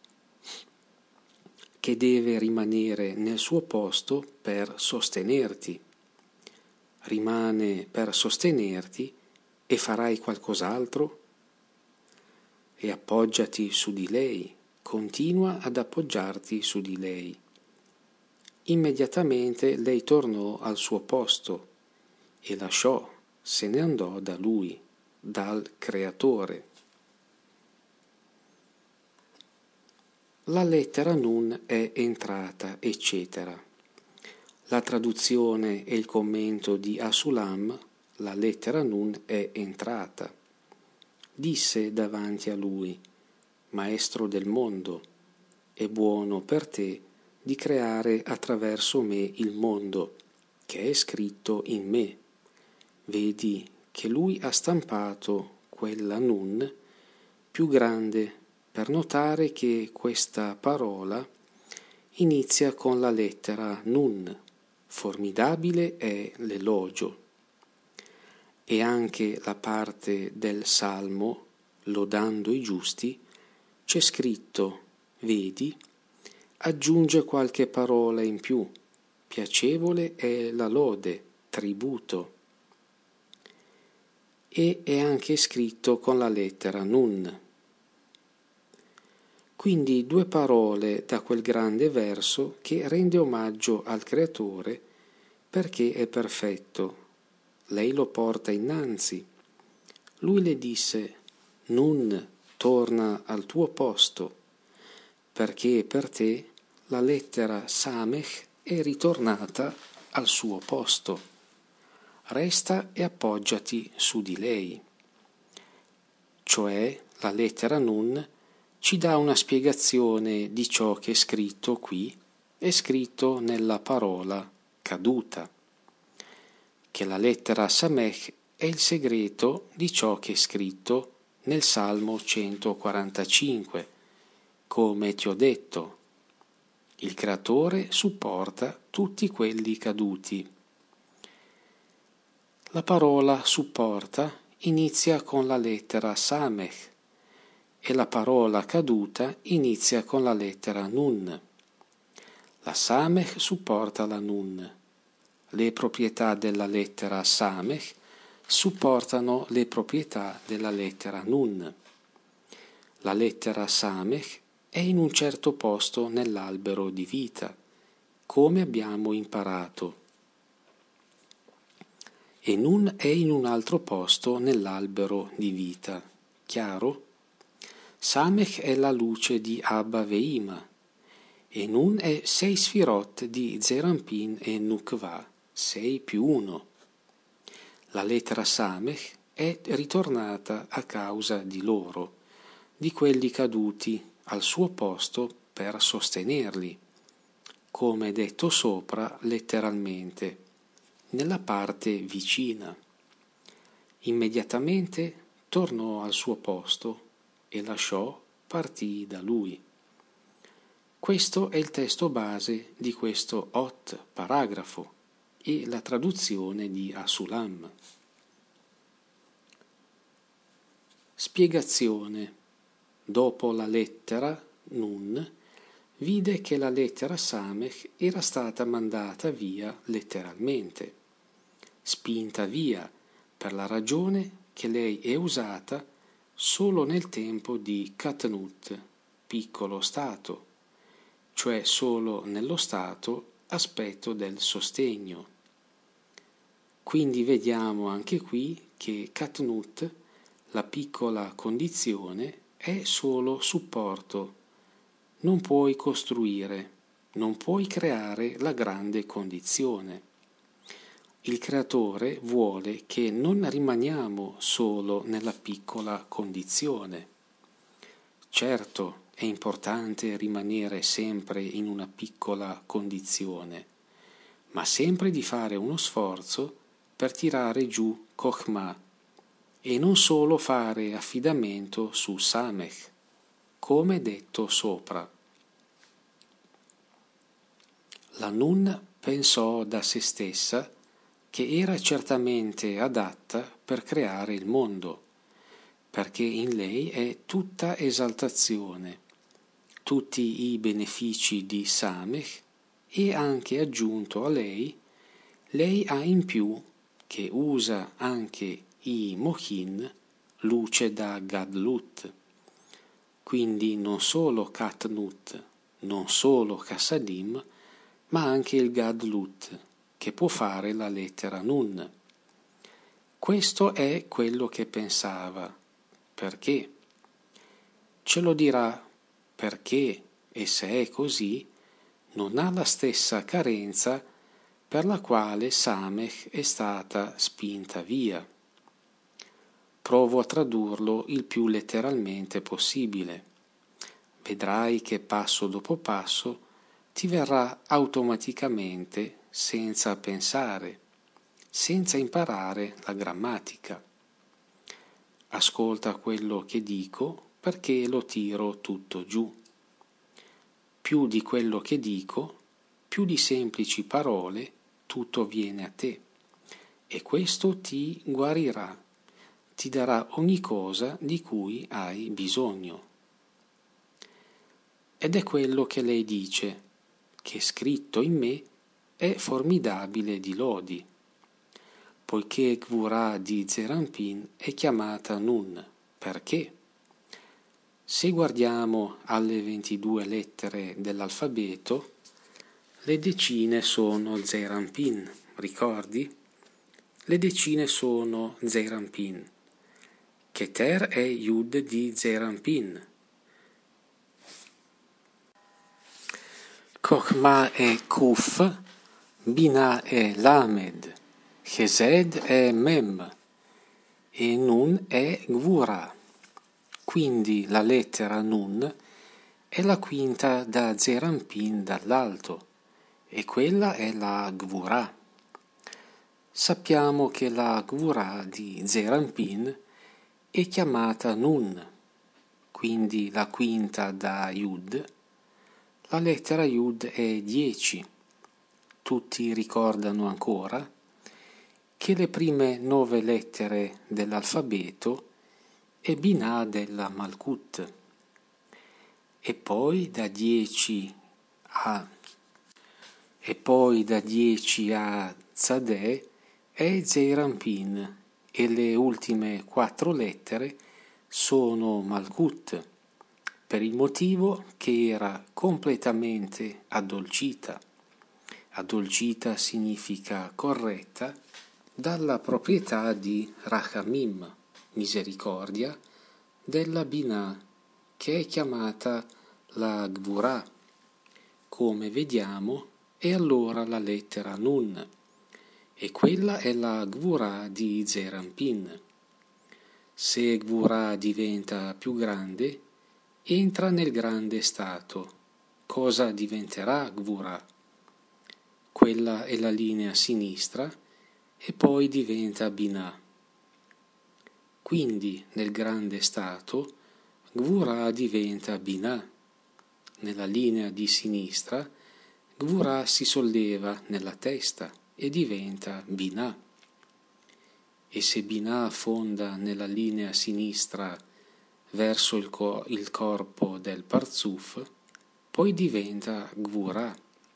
che deve rimanere nel suo posto per sostenerti. Rimane per sostenerti e farai qualcos'altro? E appoggiati su di lei, continua ad appoggiarti su di lei. Immediatamente lei tornò al suo posto e lasciò, se ne andò da lui, dal Creatore. La lettera Nun è entrata, eccetera. La traduzione e il commento di Asulam, la lettera Nun è entrata. Disse davanti a lui: Maestro del mondo, è buono per te di creare attraverso me il mondo, che è scritto in me. Vedi che lui ha stampato quella Nun più grande per notare che questa parola inizia con la lettera Nun. Formidabile è l'elogio. E anche la parte del Salmo, lodando i giusti, c'è scritto, vedi, aggiunge qualche parola in più, piacevole è la lode, tributo. E è anche scritto con la lettera Nun. Quindi due parole da quel grande verso che rende omaggio al Creatore perché è perfetto. Lei lo porta innanzi. Lui le disse: Nun, torna al tuo posto, perché per te la lettera Samech è ritornata al suo posto. Resta e appoggiati su di lei. Cioè, la lettera Nun ci dà una spiegazione di ciò che è scritto qui, è scritto nella parola caduta, che la lettera Samech è il segreto di ciò che è scritto nel Salmo 145, come ti ho detto. Il Creatore supporta tutti quelli caduti. La parola supporta inizia con la lettera Samech e la parola caduta inizia con la lettera Nun. La Samech supporta la Nun. Le proprietà della lettera Samech supportano le proprietà della lettera Nun. La lettera Samech è in un certo posto nell'albero di vita, come abbiamo imparato, e Nun è in un altro posto nell'albero di vita. Chiaro? Samech è la luce di Abba Veima, e Nun è 6 sfirot di Zerampin e Nukva, 6 più 1. La lettera Samech è ritornata a causa di loro, di quelli caduti al suo posto per sostenerli, come detto sopra letteralmente, nella parte vicina. Immediatamente tornò al suo posto e lasciò partì da lui. Questo è il testo base di questo paragrafo e la traduzione di Asulam. Spiegazione. Dopo la lettera Nun, vide che la lettera Samech era stata mandata via letteralmente, spinta via per la ragione che lei è usata solo nel tempo di Katnut, piccolo stato, cioè solo nello stato aspetto del sostegno. Quindi vediamo anche qui che Katnut, la piccola condizione, è solo supporto. Non puoi costruire, non puoi creare la grande condizione. Il creatore vuole che non rimaniamo solo nella piccola condizione. Certo, è importante rimanere sempre in una piccola condizione, ma sempre di fare uno sforzo per tirare giù Chokhmah e non solo fare affidamento su Samech, come detto sopra. La Nun pensò da se stessa che era certamente adatta per creare il mondo, perché in lei è tutta esaltazione, tutti i benefici di Samech e anche aggiunto a lei ha in più che usa anche i Mochin, luce da Gadlut, quindi non solo Katnut, non solo Chassadim, ma anche il Gadlut, che può fare la lettera Nun. Questo è quello che pensava. Perché? Ce lo dirà perché, e se è così, non ha la stessa carenza per la quale Samech è stata spinta via. Provo a tradurlo il più letteralmente possibile. Vedrai che passo dopo passo ti verrà automaticamente, senza pensare, senza imparare la grammatica. Ascolta quello che dico perché lo tiro tutto giù. Più di quello che dico, più di semplici parole, tutto viene a te. E questo ti guarirà, ti darà ogni cosa di cui hai bisogno. Ed è quello che lei dice, che scritto in me è formidabile di lodi, poiché Gvurah di Zerampin è chiamata Nun. Perché? Se guardiamo alle 22 lettere dell'alfabeto, le decine sono Zerampin, ricordi? Le decine sono Zerampin. Keter è Yud di Zerampin. Chokhmah è Kuf, Binah è Lamed, Chesed è Mem e Nun è Gvurah. Quindi la lettera Nun è la quinta da Zerampin dall'alto e quella è la Gvurah. Sappiamo che la Gvurah di Zerampin è chiamata Nun, quindi la quinta da Yud. La lettera Yud è 10. Tutti ricordano ancora che le prime 9 lettere dell'alfabeto è Binah della Malkut. E poi da 10 a Tzadeh è Zeirampin e le ultime 4 lettere sono Malkut, per il motivo che era completamente addolcita. Addolcita significa corretta dalla proprietà di Rachamim, misericordia, della Binah, che è chiamata la Gvurah, come vediamo è allora la lettera Nun, e quella è la Gvurah di Zeir Anpin. Se Gvurah diventa più grande, entra nel grande stato. Cosa diventerà Gvurah? Quella è la linea sinistra e poi diventa Binah. Quindi nel grande stato Gvurah diventa Binah. Nella linea di sinistra Gvurah si solleva nella testa e diventa Binah. E se Binah affonda nella linea sinistra verso il corpo del Parzuf, poi diventa Gvurah.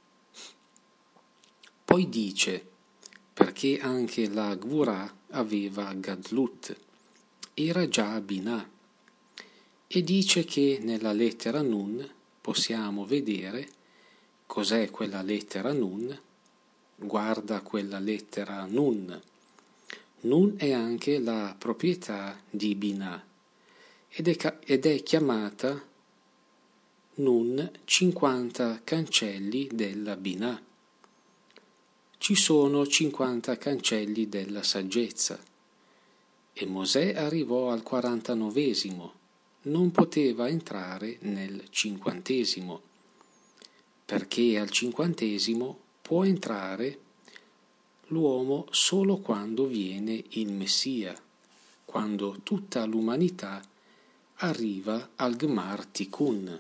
Poi dice, perché anche la Gvurah aveva Gadlut, era già Binah, e dice che nella lettera Nun possiamo vedere cos'è quella lettera Nun. Guarda quella lettera Nun. Nun è anche la proprietà di Binah ed è chiamata Nun 50 cancelli della Binah. Ci sono 50 cancelli della saggezza e Mosè arrivò al 49esimo, non poteva entrare nel 50esimo, perché al 50esimo può entrare l'uomo solo quando viene il Messia, quando tutta l'umanità arriva al Gmar Tikkun.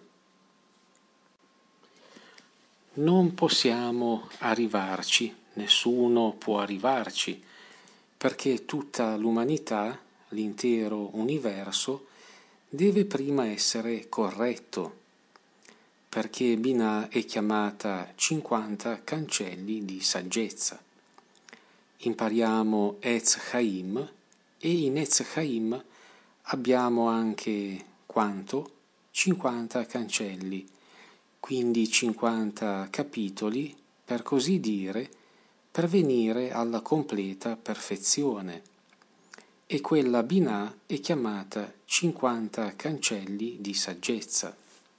Non possiamo arrivarci, nessuno può arrivarci, perché tutta l'umanità, l'intero universo, deve prima essere corretto, perché Binah è chiamata 50 cancelli di saggezza. Impariamo Etz Chaim e in Etz Chaim abbiamo anche quanto? 50 cancelli, quindi 50 capitoli, per così dire, per venire alla completa perfezione. E quella Binah è chiamata 50 cancelli di saggezza.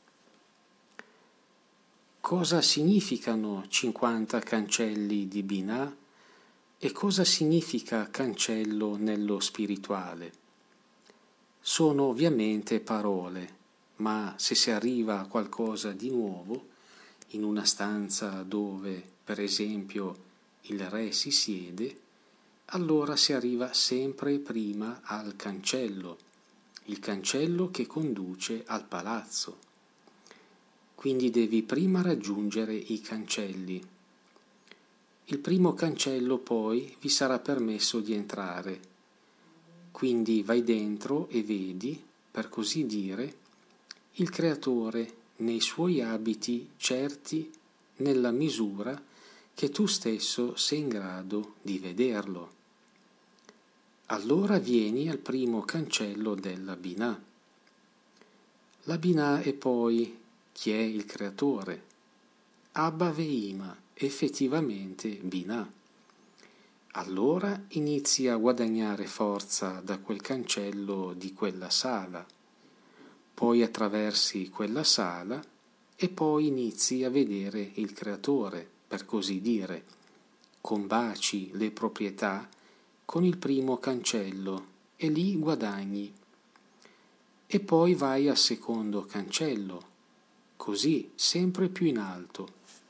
Cosa significano 50 cancelli di Binah e cosa significa cancello nello spirituale? Sono ovviamente parole, ma se si arriva a qualcosa di nuovo, in una stanza dove, per esempio, il re si siede, allora si arriva sempre prima al cancello, il cancello che conduce al palazzo. Quindi devi prima raggiungere i cancelli. Il primo cancello poi vi sarà permesso di entrare. Quindi vai dentro e vedi, per così dire, il Creatore nei suoi abiti certi nella misura che tu stesso sei in grado di vederlo. Allora vieni al primo cancello della Binah. La Binah è poi chi è il Creatore? Abba Veima, effettivamente Binah. Allora inizi a guadagnare forza da quel cancello di quella sala, poi attraversi quella sala e poi inizi a vedere il Creatore, per così dire, combaci le proprietà con il primo cancello e lì guadagni. E poi vai al secondo cancello, così sempre più in alto.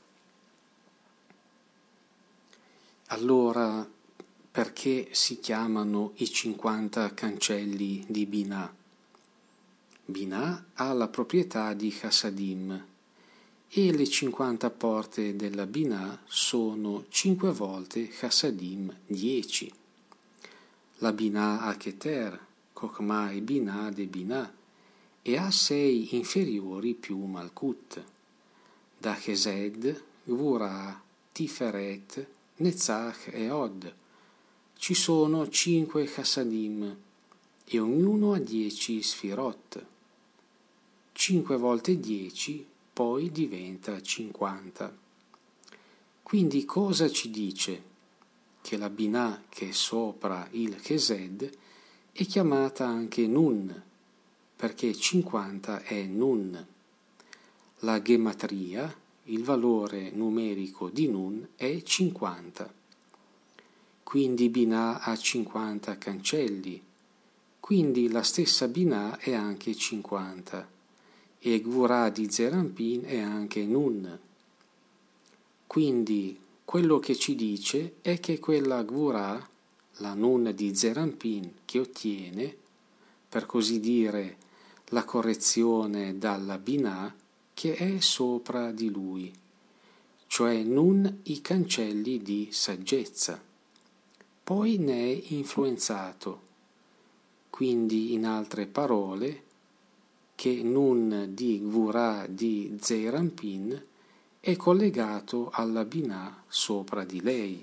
Allora, perché si chiamano i 50 cancelli di Binah? Binah ha la proprietà di Chassadim e le 50 porte della Binah sono 5 volte Chassadim 10. La Binah ha Keter, Chokhmah e Binah de Binah, e ha 6 inferiori più Malkut, da Chesed, Gvurah, Tiferet, Netzach e Od. Ci sono 5 Chassadim e ognuno ha 10 Sfirot. 5 volte 10 poi diventa 50. Quindi cosa ci dice? Che la Binah che è sopra il Chesed è chiamata anche Nun, perché 50 è Nun. La gematria, il valore numerico di Nun, è 50. Quindi Binah ha 50 cancelli, quindi la stessa Binah è anche 50, e Gvurah di Zerampin è anche Nun. Quindi quello che ci dice è che quella Gvurah, la Nun di Zerampin, che ottiene, per così dire, la correzione dalla Binah, che è sopra di lui, cioè Nun i cancelli di saggezza. Poi ne è influenzato, quindi in altre parole, che Nun di Gvurah di Zeirampin è collegato alla Binah sopra di lei.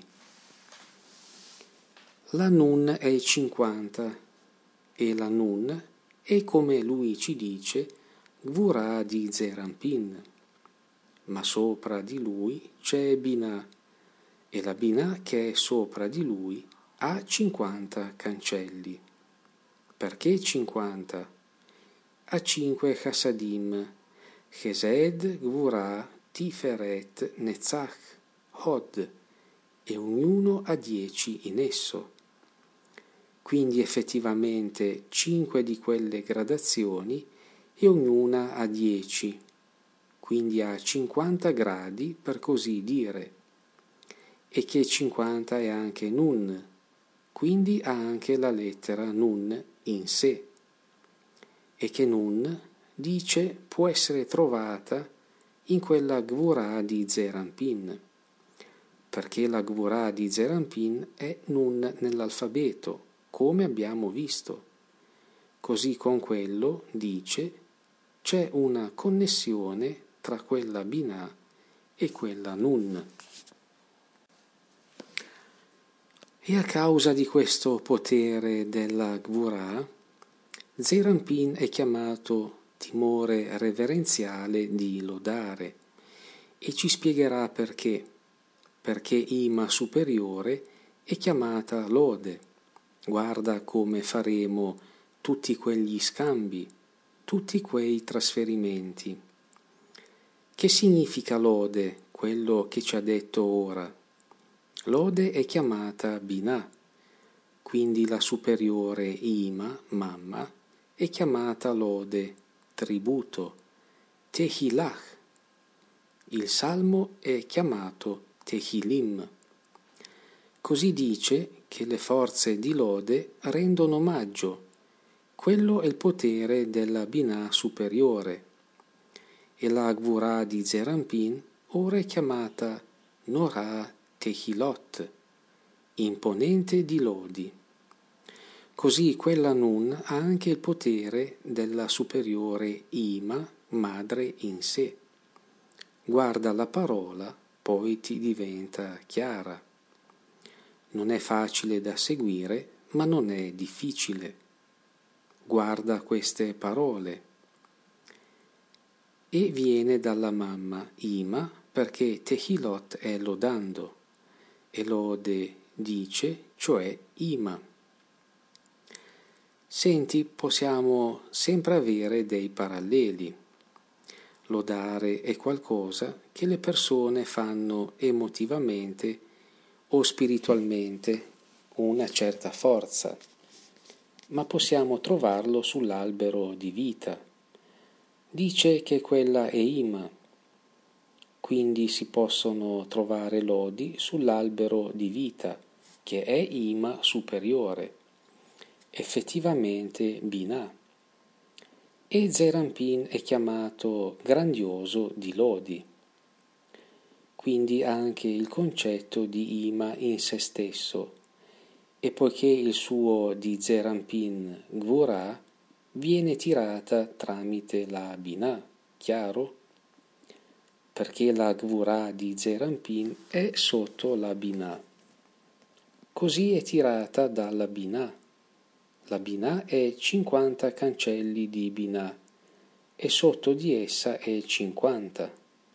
La Nun è 50 e la Nun è, come lui ci dice, Gvurah di Zeirampin, ma sopra di lui c'è Binah e la Binah che è sopra di lui ha 50 cancelli. Perché 50? Ha 5 Chassadim, Chesed, Gvurah, Tiferet, Netzach, Hod, e ognuno ha 10 in esso. Quindi effettivamente 5 di quelle gradazioni e ognuna ha 10, quindi ha 50 gradi per così dire, e che 50 è anche Nun, quindi ha anche la lettera Nun in sé, e che Nun, dice, può essere trovata in quella Gvurah di Zerampin, perché la Gvurah di Zerampin è Nun nell'alfabeto, come abbiamo visto. Così con quello, dice, c'è una connessione tra quella Binah e quella Nun. E a causa di questo potere della Gvurah, Zerampin è chiamato timore reverenziale di lodare, e ci spiegherà perché. Perché Ima superiore è chiamata lode. Guarda come faremo tutti quegli scambi, tutti quei trasferimenti. Che significa lode, quello che ci ha detto ora? Lode è chiamata Binah, quindi la superiore Ima, mamma, è chiamata lode, tributo, Tehilach. Il salmo è chiamato Tehilim. Così dice che le forze di lode rendono omaggio. Quello è il potere della Binah superiore. E la Gvurah di Zerampin ora è chiamata Norah Tehilot, imponente di lodi. Così quella Nun ha anche il potere della superiore Ima, madre in sé. Guarda la parola, poi ti diventa chiara. Non è facile da seguire, ma non è difficile. Guarda queste parole. E viene dalla mamma Ima, perché Tehilot è lodando, e lode dice, cioè Ima. Senti, possiamo sempre avere dei paralleli. Lodare è qualcosa che le persone fanno emotivamente o spiritualmente, una certa forza, ma possiamo trovarlo sull'albero di vita. Dice che quella è Ima, quindi si possono trovare lodi sull'albero di vita, che è Ima superiore, effettivamente Binah. E Zerampin è chiamato grandioso di lodi, quindi anche il concetto di Ima in se stesso, e poiché il suo di Zerampin Gvurah viene tirata tramite la Binah, chiaro? Perché la Gvurah di Zerampin è sotto la Binah. Così è tirata dalla Binah. La Binah è 50 cancelli di Binah, e sotto di essa è 50.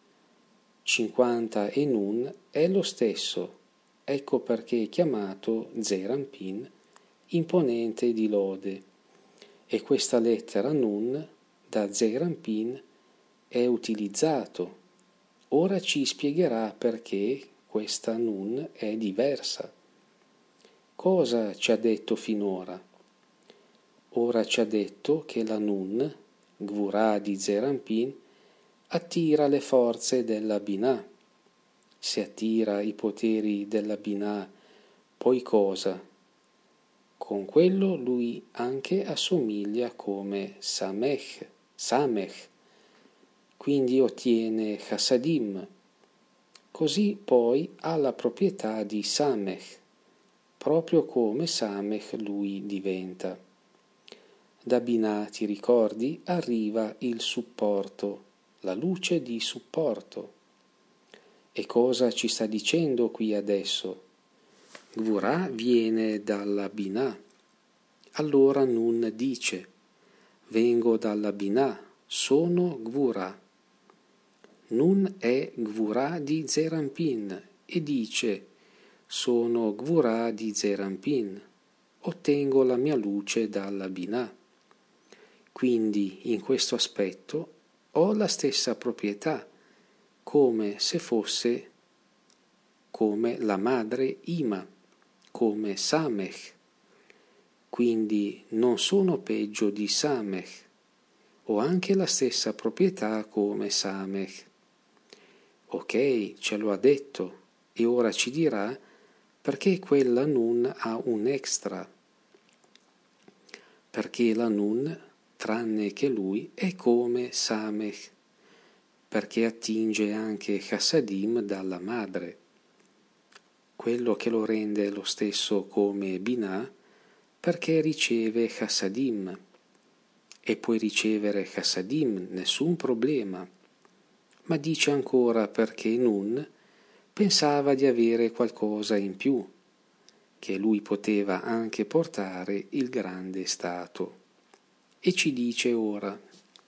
50 e Nun è lo stesso, ecco perché è chiamato Zeir Anpin, imponente di lode, e questa lettera Nun da Zeir Anpin è utilizzato. Ora ci spiegherà perché questa Nun è diversa. Cosa ci ha detto finora? Ora ci ha detto che la Nun, Gvurah di Zeir Anpin, attira le forze della Binah. Se attira i poteri della Binah, poi cosa? Con quello lui anche assomiglia come Samech, quindi ottiene Chassadim. Così poi ha la proprietà di Samech, proprio come Samech lui diventa. Da Binah, ti ricordi, arriva il supporto, la luce di supporto. E cosa ci sta dicendo qui adesso? Gvurah viene dalla Binah. Allora Nun dice: vengo dalla Binah, sono Gvurah. Nun è Gvurah di Zeir Anpin e dice: sono Gvurah di Zeir Anpin, ottengo la mia luce dalla Binah. Quindi in questo aspetto ho la stessa proprietà, come se fosse come la madre Ima, come Samech. Quindi non sono peggio di Samech, ho anche la stessa proprietà come Samech. Ok, ce lo ha detto, e ora ci dirà perché quella Nun ha un extra. Perché la Nun, tranne che lui, è come Samech, perché attinge anche Chassadim dalla madre. Quello che lo rende lo stesso come Binah, perché riceve Chassadim, e puoi ricevere Chassadim, nessun problema. Ma dice ancora perché Nun pensava di avere qualcosa in più, che lui poteva anche portare il grande stato. E ci dice ora: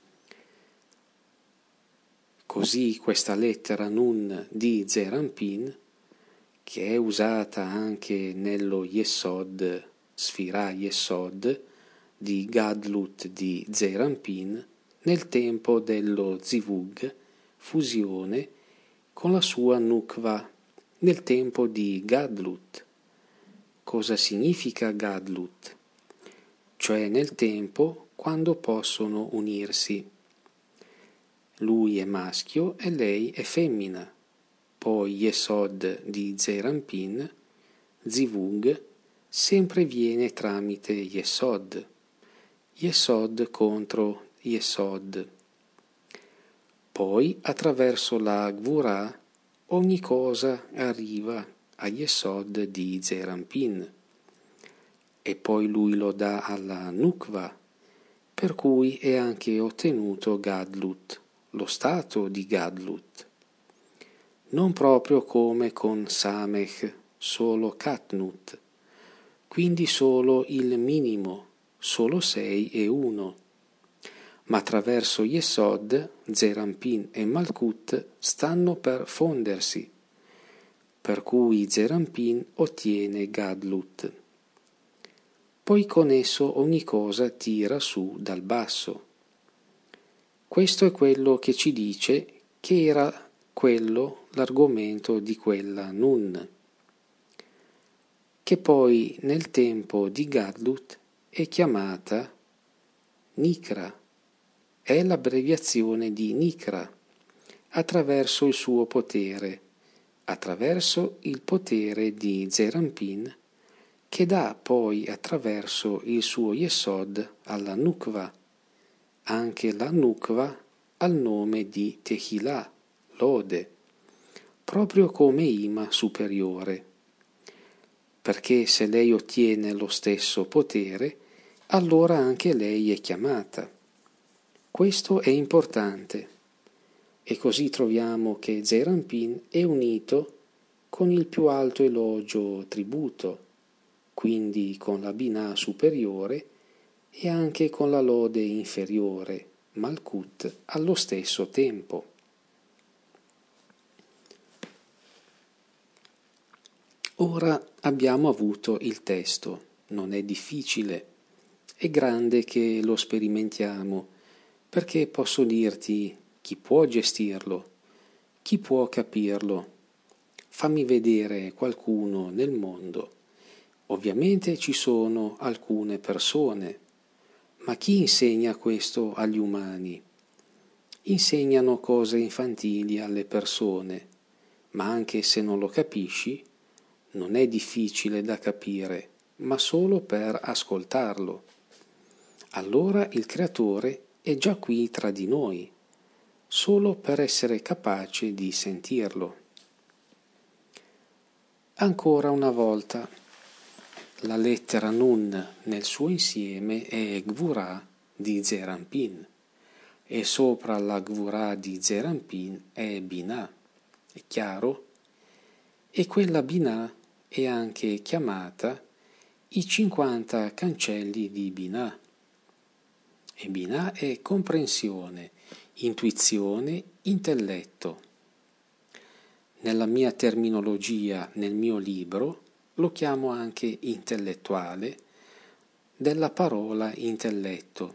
così questa lettera Nun di Zeir Anpin, che è usata anche nello Yesod, Sfirah Yesod, di Gadlut di Zeir Anpin, nel tempo dello Zivug, fusione, con la sua Nukva, nel tempo di Gadlut. Cosa significa Gadlut? Cioè nel tempo quando possono unirsi. Lui è maschio e lei è femmina. Poi Yesod di Zeir Anpin, Zivug, sempre viene tramite Yesod. Yesod contro Yesod. Poi attraverso la Gvurah ogni cosa arriva a Yesod di Zeir Anpin e poi lui lo dà alla Nukva, per cui è anche ottenuto Gadlut, lo stato di Gadlut. Non proprio come con Samech, solo Katnut, quindi solo il minimo, solo 6 e 1. Ma attraverso Yesod, Zeir Anpin e Malkut stanno per fondersi, per cui Zeir Anpin ottiene Gadlut. Poi con esso ogni cosa tira su dal basso. Questo è quello che ci dice che era quello l'argomento di quella Nun, che poi nel tempo di Gadlut è chiamata Nikra, è l'abbreviazione di Nikra, attraverso il suo potere, attraverso il potere di Zeir Anpin, che dà poi attraverso il suo Yesod alla Nukva, anche la Nukva al nome di Tehillah, lode, proprio come Ima superiore, perché se lei ottiene lo stesso potere, allora anche lei è chiamata. Questo è importante, e così troviamo che Zeir Anpin è unito con il più alto elogio tributo, quindi con la Binah superiore e anche con la lode inferiore, Malkut allo stesso tempo. Ora abbiamo avuto il testo, non è difficile, è grande che lo sperimentiamo, perché posso dirti chi può gestirlo, chi può capirlo. Fammi vedere qualcuno nel mondo. Ovviamente ci sono alcune persone, ma chi insegna questo agli umani? Insegnano cose infantili alle persone, ma anche se non lo capisci, non è difficile da capire, ma solo per ascoltarlo. Allora il Creatore è già qui tra di noi, solo per essere capace di sentirlo. Ancora una volta, la lettera Nun nel suo insieme è Gvurah di Zeir Anpin e sopra la Gvurah di Zeir Anpin è Binah. È chiaro? E quella Binah è anche chiamata i 50 cancelli di Binah. E Binah è comprensione, intuizione, intelletto. Nella mia terminologia, nel mio libro, lo chiamo anche intellettuale, della parola intelletto.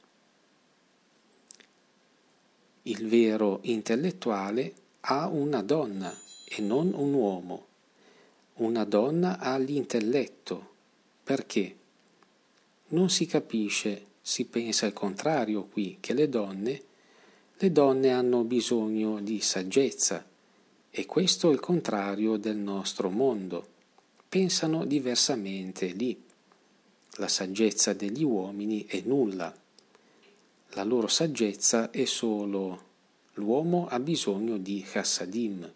Il vero intellettuale ha una donna e non un uomo. Una donna ha l'intelletto. Perché? Non si capisce, si pensa il contrario qui, che le donne hanno bisogno di saggezza. E questo è il contrario del nostro mondo. Pensano diversamente lì. La saggezza degli uomini è nulla. La loro saggezza è solo l'uomo ha bisogno di chassadim.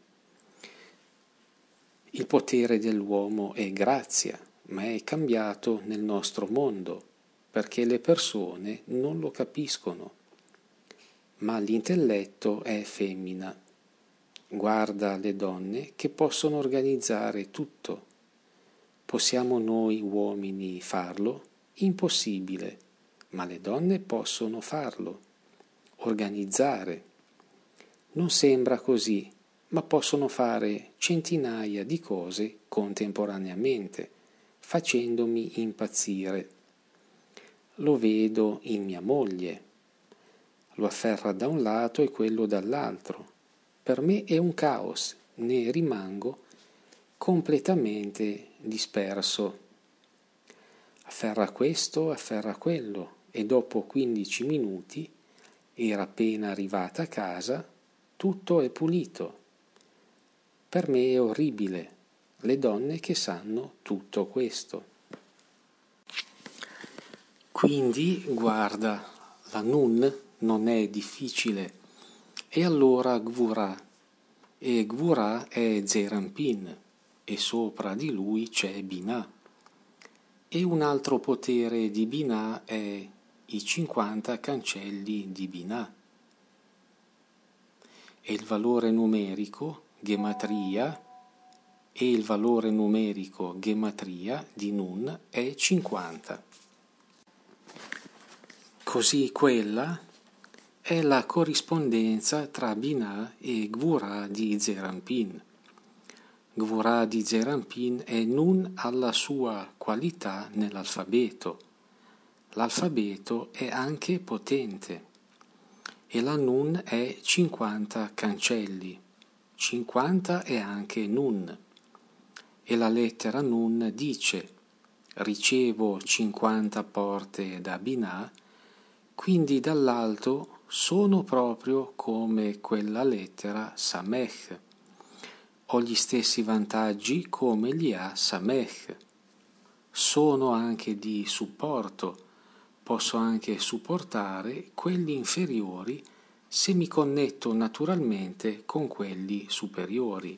Il potere dell'uomo è grazia, ma è cambiato nel nostro mondo, perché le persone non lo capiscono. Ma l'intelletto è femmina. Guarda le donne che possono organizzare tutto. Possiamo noi uomini farlo? Impossibile, ma le donne possono farlo, organizzare. Non sembra così, ma possono fare centinaia di cose contemporaneamente, facendomi impazzire. Lo vedo in mia moglie. Lo afferra da un lato e quello dall'altro. Per me è un caos, ne rimango completamente disperso. Afferra questo, afferra quello e dopo 15 minuti era appena arrivata a casa, tutto è pulito. Per me è orribile, le donne che sanno tutto questo. Quindi guarda, la Nun non è difficile. E allora Gvurah, e Gvurah è Zeir Anpin, e sopra di lui c'è Binah. E un altro potere di Binah è i 50 cancelli di Binah. E il valore numerico, Gematria, e il valore numerico Gematria di Nun è 50. Così quella è la corrispondenza tra Binah e Gvurah di Zeir Anpin. Gvurah di Zeir Anpin è Nun alla sua qualità nell'alfabeto. L'alfabeto è anche potente e la Nun è 50 cancelli. 50 è anche Nun. E la lettera Nun dice: ricevo 50 porte da Binah, quindi dall'alto sono proprio come quella lettera Samech. Ho gli stessi vantaggi come li ha Samech. Sono anche di supporto, posso anche supportare quelli inferiori se mi connetto naturalmente con quelli superiori,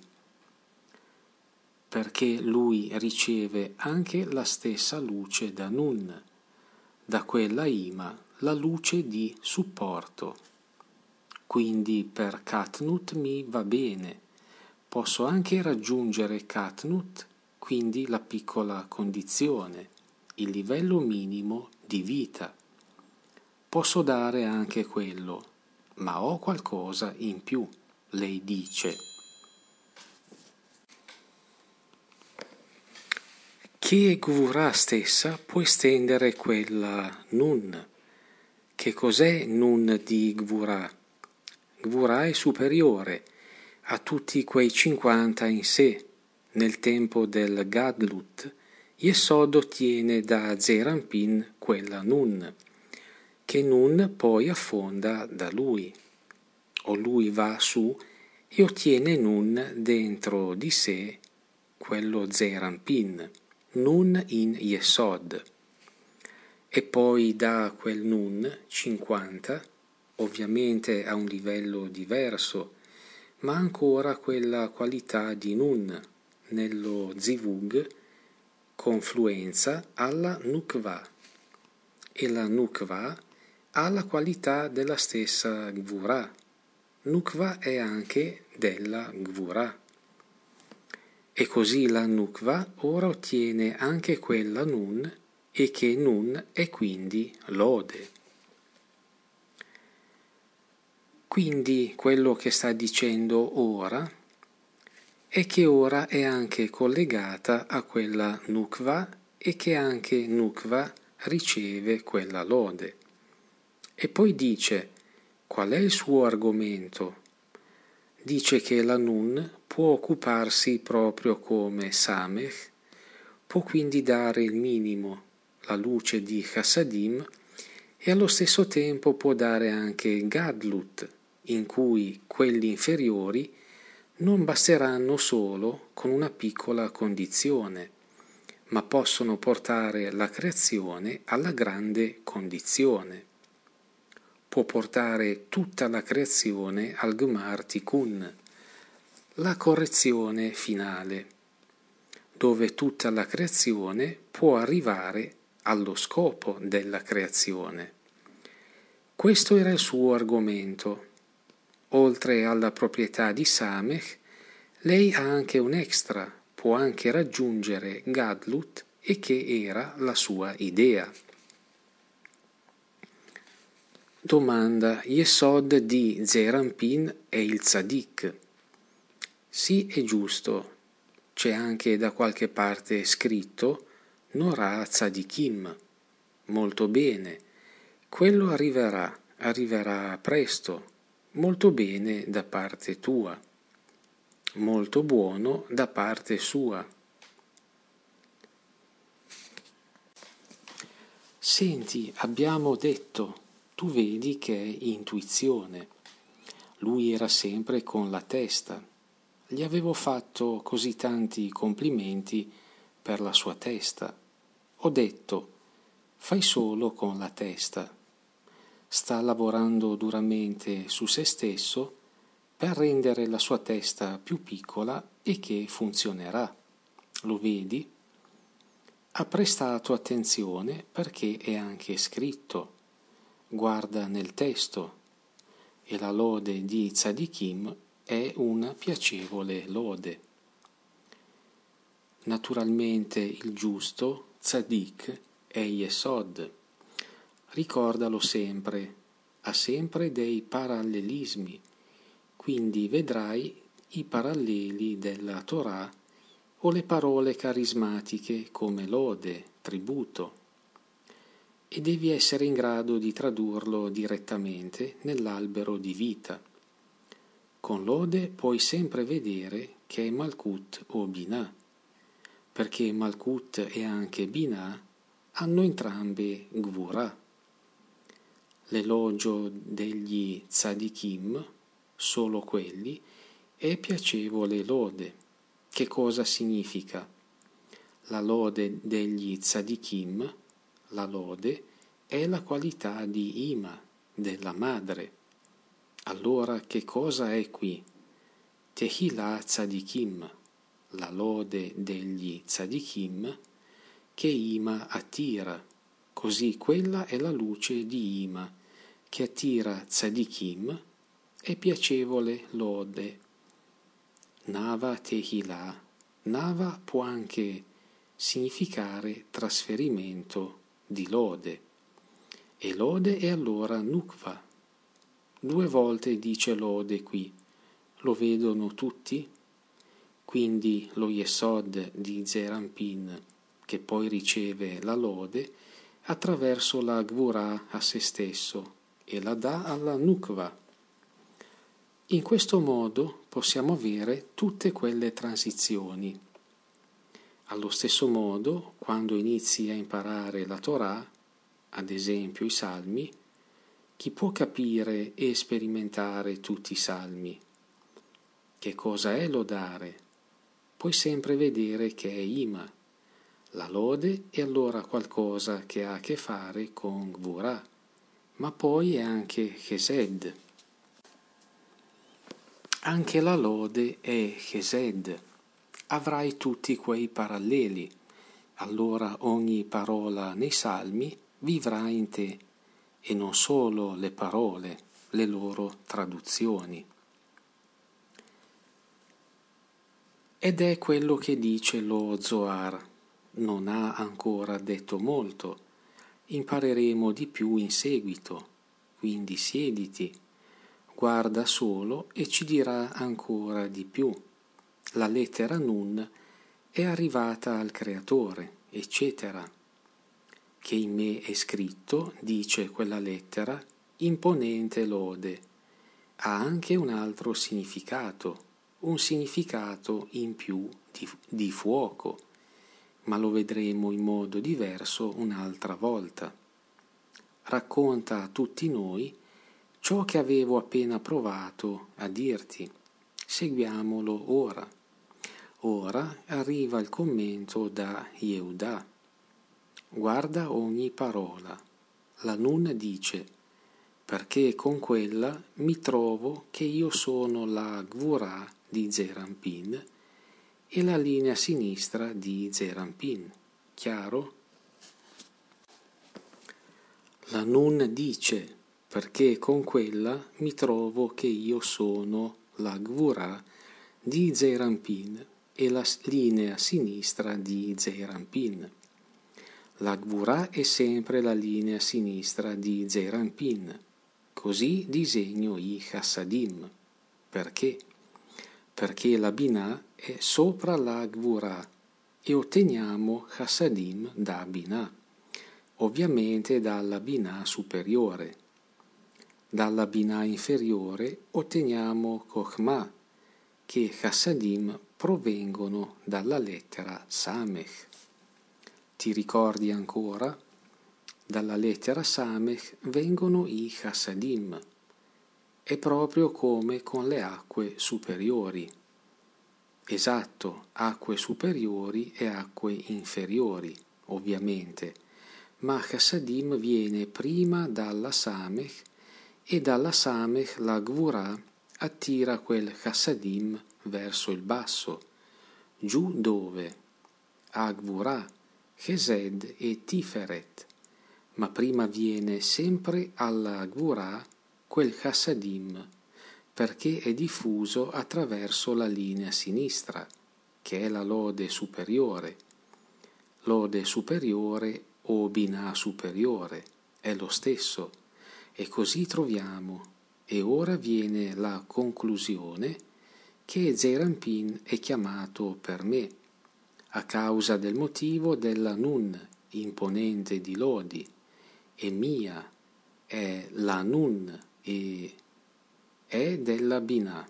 perché lui riceve anche la stessa luce da Nun, da quella Ima, la luce di supporto. Quindi per Katnut mi va bene. Posso anche raggiungere Katnut, quindi la piccola condizione, il livello minimo di vita. posso dare anche quello, ma ho qualcosa in più, lei dice. Che Gvurah stessa può estendere quella Nun. Che cos'è Nun di Gvurah? Gvurah è superiore a tutti quei 50 in sé. Nel tempo del Gadlut, Yesod ottiene da Zeir Anpin quella Nun, che Nun poi affonda da lui, o lui va su e ottiene Nun dentro di sé quello Zeir Anpin, Nun in Yesod, e poi da quel Nun 50, ovviamente a un livello diverso, ma ancora quella qualità di Nun nello Zivug, confluenza alla Nukva, e la Nukva ha la qualità della stessa Gvurah. Nukva è anche della Gvurah. E così la Nukva ora ottiene anche quella Nun, e che Nun è quindi lode. Quindi quello che sta dicendo ora è che ora è anche collegata a quella Nukva e che anche Nukva riceve quella lode. E poi dice, qual è il suo argomento? Dice che la Nun può occuparsi proprio come Samech, può quindi dare il minimo, la luce di Chassadim, e allo stesso tempo può dare anche Gadlut, in cui quelli inferiori non basteranno solo con una piccola condizione, ma possono portare la creazione alla grande condizione. Può portare tutta la creazione al Gmar Tikkun, la correzione finale, dove tutta la creazione può arrivare allo scopo della creazione. Questo era il suo argomento. Oltre alla proprietà di Samech, lei ha anche un extra, può anche raggiungere Gadlut, e che era la sua idea. Domanda: Yesod di Zeir Anpin è il Tzadik? Sì, è giusto. C'è anche da qualche parte scritto Norah Tzadikim. Molto bene. Quello arriverà presto. Molto bene da parte tua. Molto buono da parte sua. Senti, abbiamo detto, tu vedi che è intuizione. Lui era sempre con la testa. Gli avevo fatto così tanti complimenti per la sua testa. Ho detto, fai solo con la testa. Sta lavorando duramente su se stesso per rendere la sua testa più piccola e che funzionerà. Lo vedi? Ha prestato attenzione perché è anche scritto. Guarda nel testo. E la lode di Tzadikim è una piacevole lode. Naturalmente il giusto, Tzadik, è Yesod. Ricordalo sempre, ha sempre dei parallelismi, quindi vedrai i paralleli della Torah o le parole carismatiche come lode, tributo, e devi essere in grado di tradurlo direttamente nell'albero di vita. Con lode puoi sempre vedere che è Malkut o Binah, perché Malkut e anche Binah hanno entrambe Gvurah. L'elogio degli Tzadikim, solo quelli, è piacevole lode. Che cosa significa? La lode degli Tzadikim, la lode, è la qualità di Ima, della madre. Allora che cosa è qui? Tehillah Tzadikim, la lode degli Tzadikim, che Ima attira, così quella è la luce di Ima, che attira Tzadikim, è piacevole lode. Nava Tehillah. Nava può anche significare trasferimento di lode. E lode è allora nukva. 2 volte dice lode qui. Lo vedono tutti? Quindi lo Yesod di Zeir Anpin, che poi riceve la lode attraverso la Gvurah a se stesso e la dà alla nukva. In questo modo possiamo avere tutte quelle transizioni. Allo stesso modo, quando inizi a imparare la Torah, ad esempio i Salmi, chi può capire e sperimentare tutti i Salmi? Che cosa è lodare? Puoi sempre vedere che è Ima. La lode è allora qualcosa che ha a che fare con Gvurah, ma poi è anche Chesed. Anche la lode è Chesed. Avrai tutti quei paralleli. Allora ogni parola nei Salmi vivrà in te, e non solo le parole, le loro traduzioni. Ed è quello che dice lo Zohar. Non ha ancora detto molto. Impareremo di più in seguito. Quindi siediti, guarda solo e ci dirà ancora di più. La lettera Nun è arrivata al Creatore, eccetera. Che in me è scritto, dice quella lettera, imponente lode. Ha anche un altro significato, un significato in più di fuoco, ma lo vedremo in modo diverso un'altra volta. Racconta a tutti noi ciò che avevo appena provato a dirti. Seguiamolo ora. Ora arriva il commento da Yehuda. Guarda ogni parola. La Nun dice: perché con quella mi trovo che io sono la Gvurah di Zeir Anpin e la linea sinistra di Zeir Anpin. Chiaro? La Nun dice: perché con quella mi trovo che io sono la Gvurah di Zeir Anpin e la linea sinistra di Zeir Anpin. La Gvurah è sempre la linea sinistra di Zeir Anpin. Così disegno i Chassadim. Perché? Perché la Binah è sopra la Gvurah e otteniamo Chassadim da Binah, ovviamente dalla Binah superiore. Dalla Binah inferiore otteniamo Chokhmah, che Chassadim provengono dalla lettera Samech. Ti ricordi ancora? Dalla lettera Samech vengono i Chassadim. È proprio come con le acque superiori. Esatto, acque superiori e acque inferiori, ovviamente, ma Chassadim viene prima dalla Samech e dalla Samech la Gvurah attira quel Chassadim verso il basso. Giù dove? A Gvurah, Chesed e Tiferet, ma prima viene sempre alla Gvurah quel Chassadim, perché è diffuso attraverso la linea sinistra, che è la lode superiore. Lode superiore o Binah superiore, è lo stesso, e così troviamo, e ora viene la conclusione, che Zeir Anpin è chiamato per me, a causa del motivo della Nun, imponente di lodi, e mia è la Nun e è della Binah.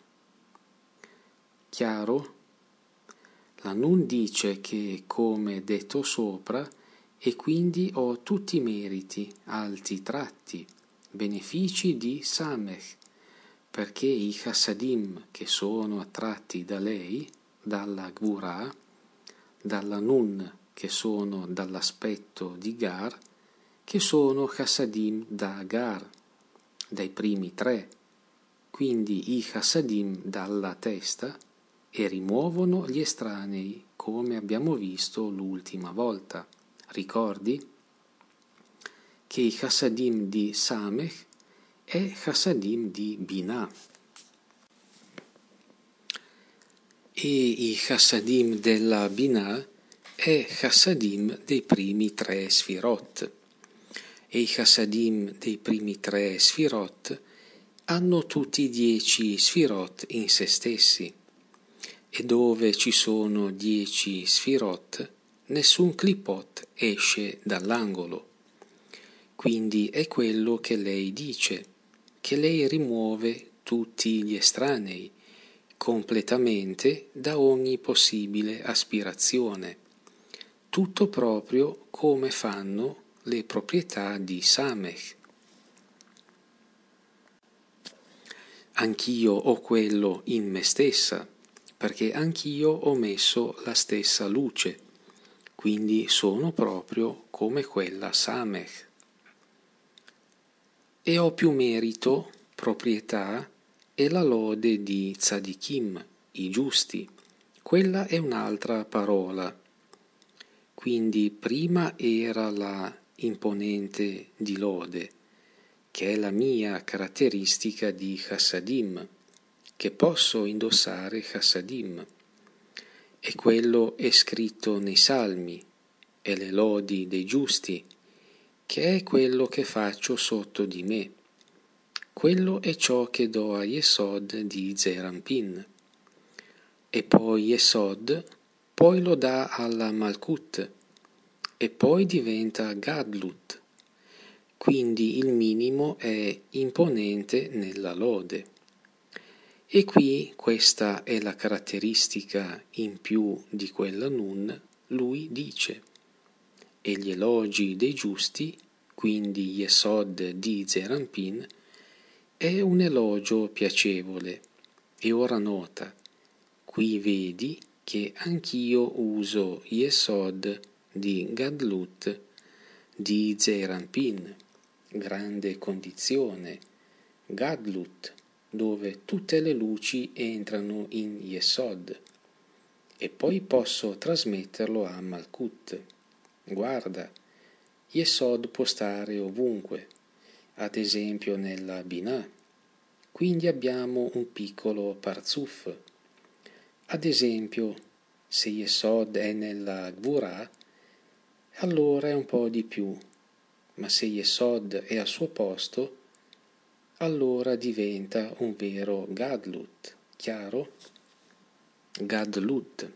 Chiaro? La Nun dice che, come detto sopra, e quindi ho tutti i meriti, alti tratti, benefici di Samech, perché i Chassadim che sono attratti da lei, dalla Gvurah, dalla Nun che sono dall'aspetto di Gar, che sono Chassadim da Gar, dai primi 3, quindi i Chassadim dalla testa, e rimuovono gli estranei, come abbiamo visto l'ultima volta. Ricordi? Che i Chassadim di Samech è Chassadim di Binah. E i Chassadim della Binah è Chassadim dei primi 3 Sfirot. e i chassadim dei primi 3 sfirot hanno tutti 10 sfirot in se stessi, e dove ci sono 10 sfirot, nessun clipot esce dall'angolo. Quindi è quello che lei dice, che lei rimuove tutti gli estranei completamente da ogni possibile aspirazione, tutto proprio come fanno le proprietà di Samech. Anch'io ho quello in me stessa, perché anch'io ho messo la stessa luce, quindi sono proprio come quella Samech. E ho più merito, proprietà e la lode di Tzadikim, i giusti. Quella è un'altra parola. Quindi prima era la imponente di lode, che è la mia caratteristica di chassadim, che posso indossare chassadim. E quello è scritto nei salmi, e le lodi dei giusti, che è quello che faccio sotto di me. Quello è ciò che do a Yesod di Zeir Anpin. E poi Yesod, poi lo dà alla Malkut, e poi diventa Gadlut. Quindi il minimo è imponente nella lode. E qui questa è la caratteristica in più di quella Nun, lui dice: e gli elogi dei giusti, quindi Yesod di Zeir Anpin, è un elogio piacevole. E ora nota, qui vedi che anch'io uso Yesod di Gadlut di Zeir Anpin, grande condizione, Gadlut, dove tutte le luci entrano in Yesod, e poi posso trasmetterlo a Malkut. Guarda, Yesod può stare ovunque, ad esempio nella Binah, quindi abbiamo un piccolo Parzuf. Ad esempio, se Yesod è nella Gvurah, allora è un po' di più, ma se Yesod è al suo posto, allora diventa un vero Gadlut, chiaro? Gadlut.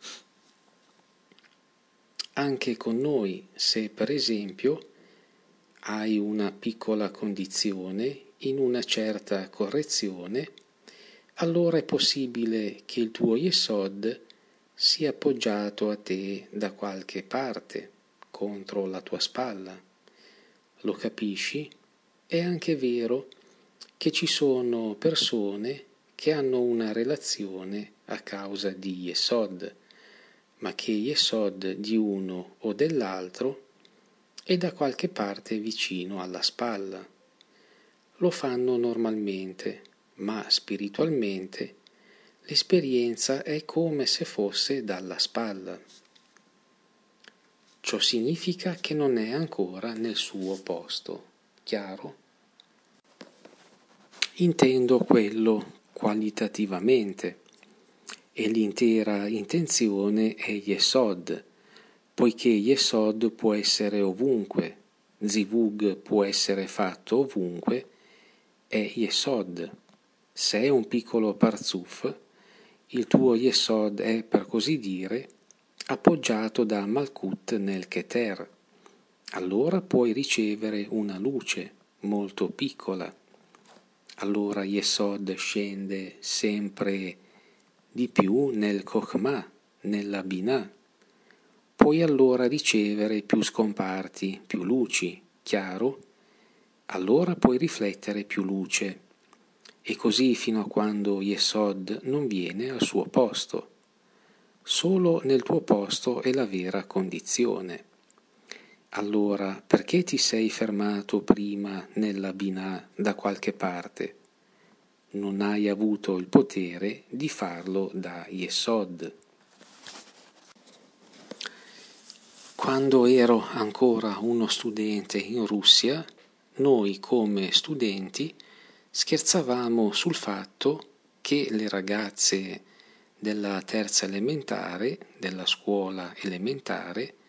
Anche con noi, se per esempio hai una piccola condizione in una certa correzione, allora è possibile che il tuo Yesod sia appoggiato a te da qualche parte, contro la tua spalla. Lo capisci? È anche vero che ci sono persone che hanno una relazione a causa di Yesod, ma che Yesod di uno o dell'altro è da qualche parte vicino alla spalla. Lo fanno normalmente, ma spiritualmente l'esperienza è come se fosse dalla spalla. Ciò significa che non è ancora nel suo posto. Chiaro? Intendo quello qualitativamente, e l'intera intenzione è Yesod, poiché Yesod può essere ovunque, Zivug può essere fatto ovunque, è Yesod. Se è un piccolo Parzuf, il tuo Yesod è, per così dire, appoggiato da Malkut nel Keter. Allora puoi ricevere una luce molto piccola. Allora Yesod scende sempre di più nel Chokhmah, nella Binah. Puoi allora ricevere più scomparti, più luci, chiaro? Allora puoi riflettere più luce, e così fino a quando Yesod non viene al suo posto. Solo nel tuo posto è la vera condizione. Allora, perché ti sei fermato prima nella Binah da qualche parte? Non hai avuto il potere di farlo da Yesod. Quando ero ancora uno studente in Russia, noi come studenti scherzavamo sul fatto che le ragazze della terza elementare, della scuola elementare,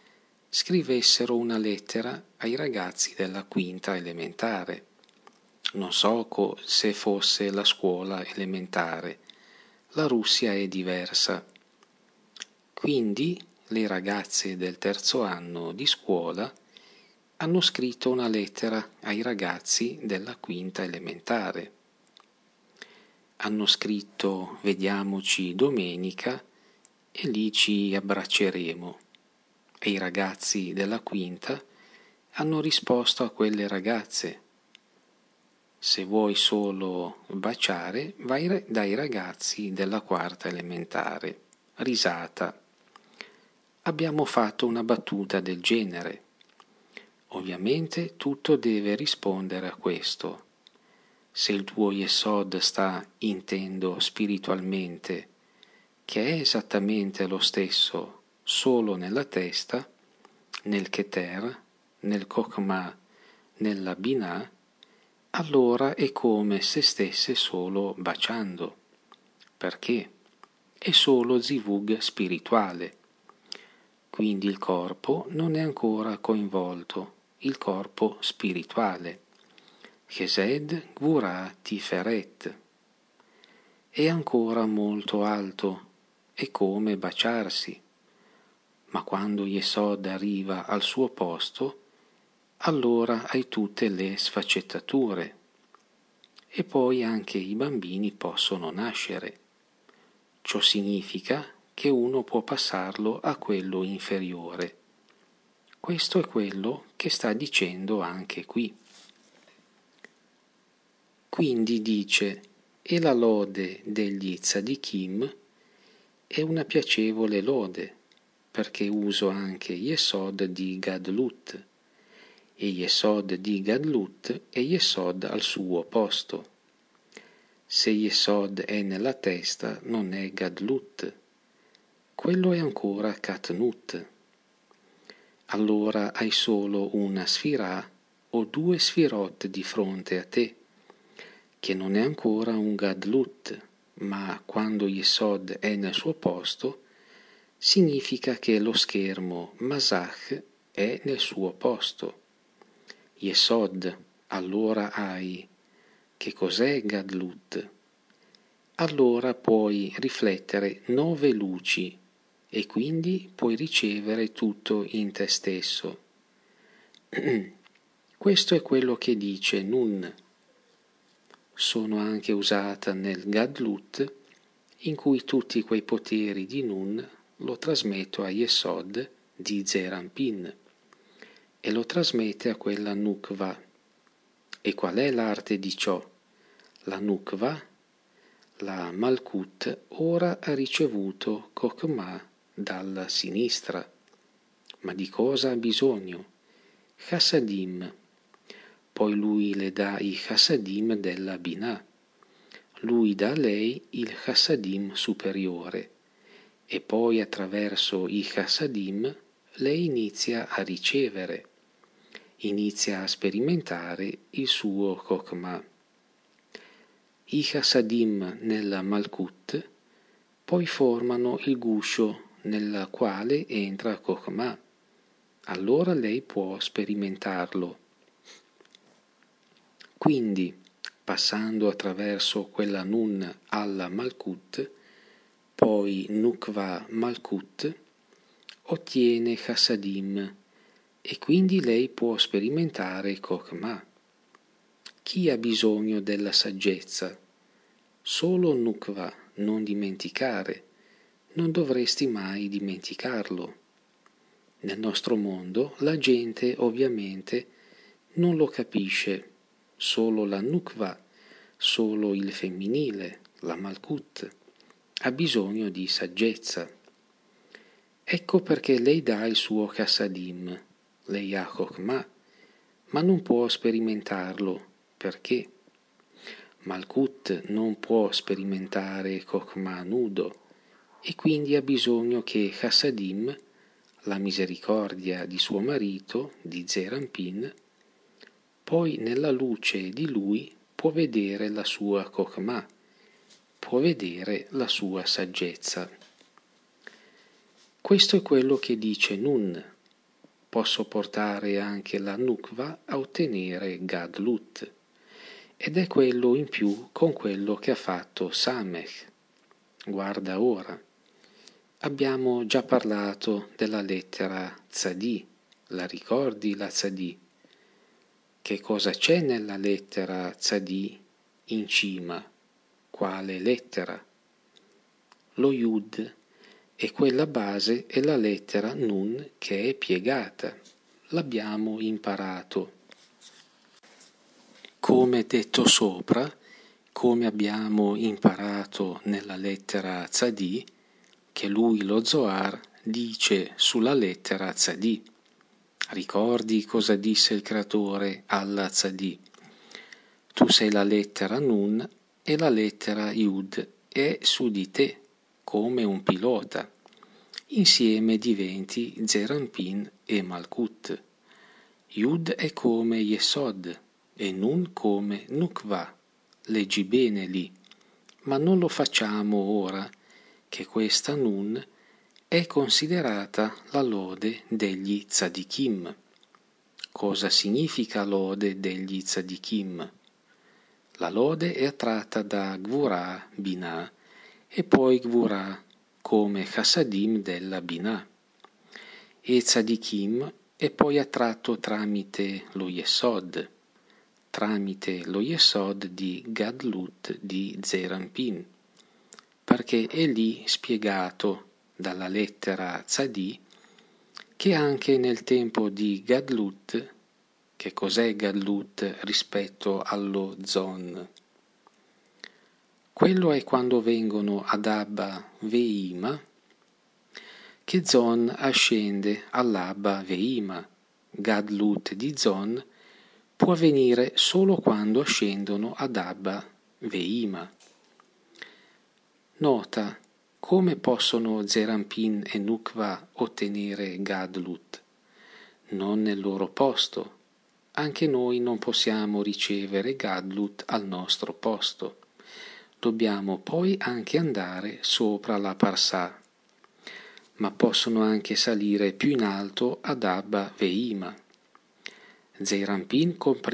scrivessero una lettera ai ragazzi della quinta elementare. Non so se fosse la scuola elementare, la Russia è diversa. Quindi le ragazze del terzo anno di scuola hanno scritto una lettera ai ragazzi della quinta elementare. Hanno scritto: vediamoci domenica e lì ci abbracceremo. E i ragazzi della quinta hanno risposto a quelle ragazze: se vuoi solo baciare, vai dai ragazzi della quarta elementare. Risata. Abbiamo fatto una battuta del genere. Ovviamente tutto deve rispondere a questo. Se il tuo Yesod sta, intendo spiritualmente, che è esattamente lo stesso solo nella testa, nel Keter, nel Kokma, nella Binah, allora è come se stesse solo baciando. Perché? È solo zivug spirituale. Quindi il corpo non è ancora coinvolto, il corpo spirituale. Chesed Gvurah Tiferet. È ancora molto alto, è come baciarsi. Ma quando Yesod arriva al suo posto, allora hai tutte le sfaccettature. E poi anche i bambini possono nascere. Ciò significa che uno può passarlo a quello inferiore. Questo è quello che sta dicendo anche qui. Quindi dice: e la lode degli tzadikim è una piacevole lode, perché uso anche Yesod di Gadlut, e Yesod di Gadlut è Yesod al suo posto. Se Yesod è nella testa non è Gadlut, quello è ancora Katnut. Allora hai solo una sfirah o due sfirot di fronte a te, che non è ancora un Gadlut, ma quando Yesod è nel suo posto, significa che lo schermo Masach è nel suo posto. Yesod, allora hai. Che cos'è Gadlut? Allora puoi riflettere 9 luci e quindi puoi ricevere tutto in te stesso. Questo è quello che dice Nun. Sono anche usata nel Gadlut, in cui tutti quei poteri di Nun lo trasmetto a Yesod di Zerampin e lo trasmette a quella Nukva. E qual è l'arte di ciò? La Nukva, la Malkut, ora ha ricevuto Kokma dalla sinistra. Ma di cosa ha bisogno? Chassadim. Poi lui le dà i chassadim della Binah. Lui dà a lei il chassadim superiore e poi attraverso i chassadim lei inizia a ricevere, inizia a sperimentare il suo Kokma. I chassadim nella Malkut poi formano il guscio nel quale entra Kokma. Allora lei può sperimentarlo. Quindi, passando attraverso quella Nun alla Malkut, poi Nukva Malkut, ottiene Chassadim e quindi lei può sperimentare Kokma. Chi ha bisogno della saggezza? Solo Nukva, non dimenticare, non dovresti mai dimenticarlo. Nel nostro mondo la gente ovviamente non lo capisce. Solo la Nukva, solo il femminile, la Malkut, ha bisogno di saggezza. Ecco perché lei dà il suo Chassadim, lei ha Chokmah, ma non può sperimentarlo. Perché? Malkut non può sperimentare Chokmah nudo e quindi ha bisogno che Chassadim, la misericordia di suo marito, di Zerampin, poi nella luce di lui può vedere la sua Kokmah, può vedere la sua saggezza. Questo è quello che dice Nun. posso portare anche la nukva a ottenere gadlut, ed è quello in più con quello che ha fatto Samech. Guarda ora, abbiamo già parlato della lettera tzadi, la ricordi la tzadi? Che cosa c'è nella lettera tzadi in cima? Quale lettera? Lo yud, e quella base è la lettera nun che è piegata. L'abbiamo imparato. Come detto sopra, come abbiamo imparato nella lettera tzadi, che lui lo Zohar dice sulla lettera tzadi. Ricordi cosa disse il creatore alla tzadi? Tu sei la lettera nun e la lettera yud è su di te, come un pilota. Insieme diventi Zeranpin e Malkut. Yud è come Yesod e Nun come Nukva. Leggi bene lì, ma non lo facciamo ora, che questa Nun è considerata la lode degli tzadikim. Cosa significa lode degli tzadikim? La lode è attratta da Gvurah, Binah, e poi Gvurah come Chassadim della Binah. E tzadikim è poi attratto tramite lo Yesod di Gadlut di Zeranpin, perché è lì spiegato dalla lettera tzadi che anche nel tempo di Gadlut, che cos'è Gadlut rispetto allo Zon? Quello è quando vengono ad Abba Veima, che Zon ascende all'Abba Veima. Gadlut di Zon può avvenire solo quando ascendono ad Abba Veima. Nota come possono Zeranpin e Nukva ottenere Gadlut. Non nel loro posto. Anche noi non possiamo ricevere Gadlut al nostro posto. Dobbiamo poi anche andare sopra la Parsà, ma possono anche salire più in alto ad Abba Veima. Zeranpin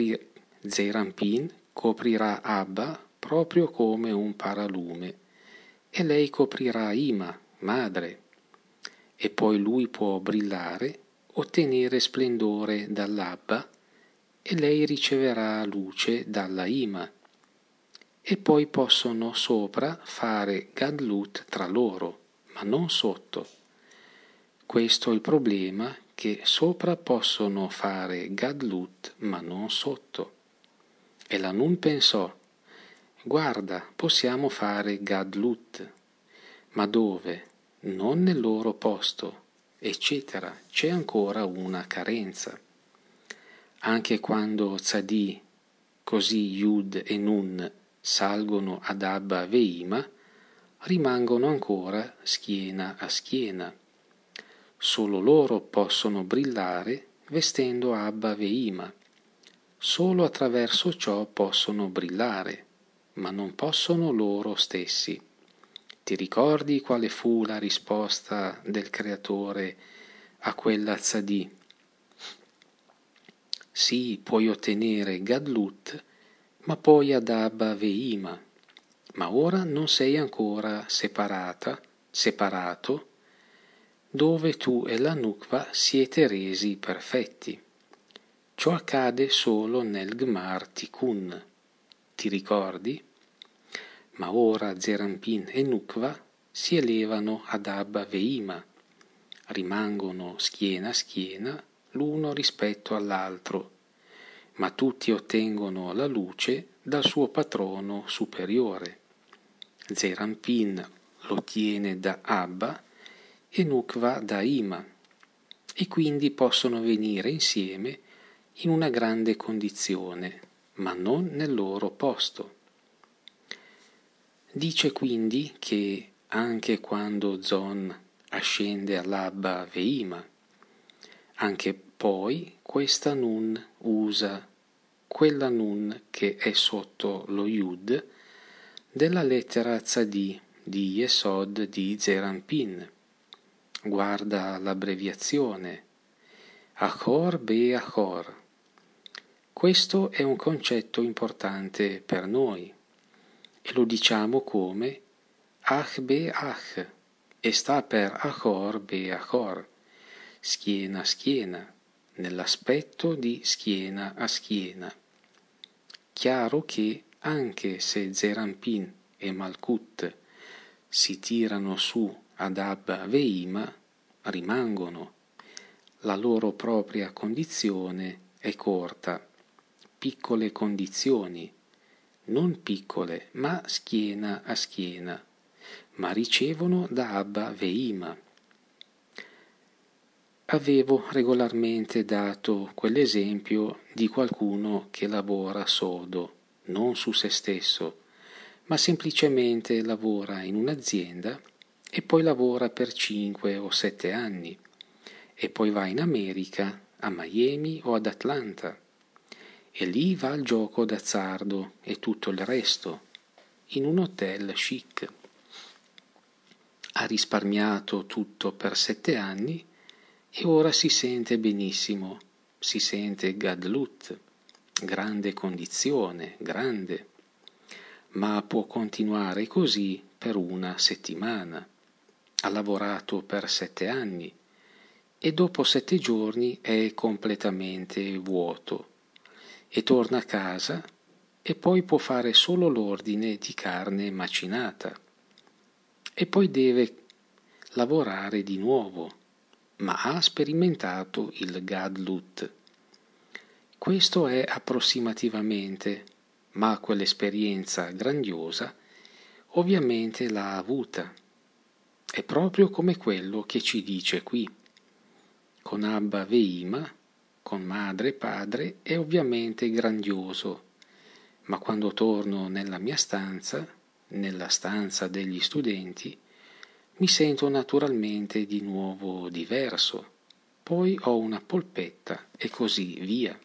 coprirà Abba proprio come un paralume, e lei coprirà Ima, madre, e poi lui può brillare, ottenere splendore dall'Abba, e lei riceverà luce dalla Ima, e poi possono sopra fare Gadlut tra loro, ma non sotto. Questo è il problema, che sopra possono fare Gadlut, ma non sotto. E la Nun pensò: guarda, possiamo fare Gadlut, ma dove? Non nel loro posto, eccetera. C'è ancora una carenza. Anche quando Tzadi, così Yud e Nun, salgono ad Abba Veima, rimangono ancora schiena a schiena. Solo loro possono brillare vestendo Abba Veima. Solo attraverso ciò possono brillare, ma non possono loro stessi. Ti ricordi quale fu la risposta del Creatore a quella tzadi? Sì, puoi ottenere Gadlut, ma poi ad Abba Veima, ma ora non sei ancora separato, dove tu e la Nukva siete resi perfetti. Ciò accade solo nel Gmar Tikkun. Ti ricordi? Ma ora Zeranpin e Nukva si elevano ad Abba Veima, rimangono schiena a schiena l'uno rispetto all'altro, ma tutti ottengono la luce dal suo patrono superiore. Zeranpin lo ottiene da Abba e Nukva da Ima, e quindi possono venire insieme in una grande condizione, ma non nel loro posto. Dice quindi che anche quando Zon ascende all'Abba Veima, anche poi questa Nun usa quella Nun che è sotto lo Yud della lettera Tzadi di Yesod di Zeranpin. Guarda l'abbreviazione, Achor be achor. Questo è un concetto importante per noi e lo diciamo come ach be ach e sta per achor be achor, schiena a schiena, nell'aspetto di schiena a schiena. Chiaro che anche se Zerampin e Malkut si tirano su ad Abba Veima, rimangono. La loro propria condizione è corta, piccole condizioni, non piccole ma schiena a schiena, ma ricevono da Abba Veima. Avevo regolarmente dato quell'esempio di qualcuno che lavora sodo, non su se stesso, ma semplicemente lavora in un'azienda e poi lavora per 5 o 7 anni e poi va in America, a Miami o ad Atlanta e lì va al gioco d'azzardo e tutto il resto, in un hotel chic. Ha risparmiato tutto per 7 anni e ora si sente benissimo, si sente gadlut, grande condizione, grande, ma può continuare così per 1 settimana. Ha lavorato per 7 anni e dopo 7 giorni è completamente vuoto e torna a casa e poi può fare solo l'ordine di carne macinata e poi deve lavorare di nuovo, ma ha sperimentato il gadlut. Questo è approssimativamente, ma quell'esperienza grandiosa ovviamente l'ha avuta. È proprio come quello che ci dice qui. Con Abba Veima, con madre e padre, è ovviamente grandioso, ma quando torno nella mia stanza, nella stanza degli studenti, mi sento naturalmente di nuovo diverso, poi ho una polpetta e così via.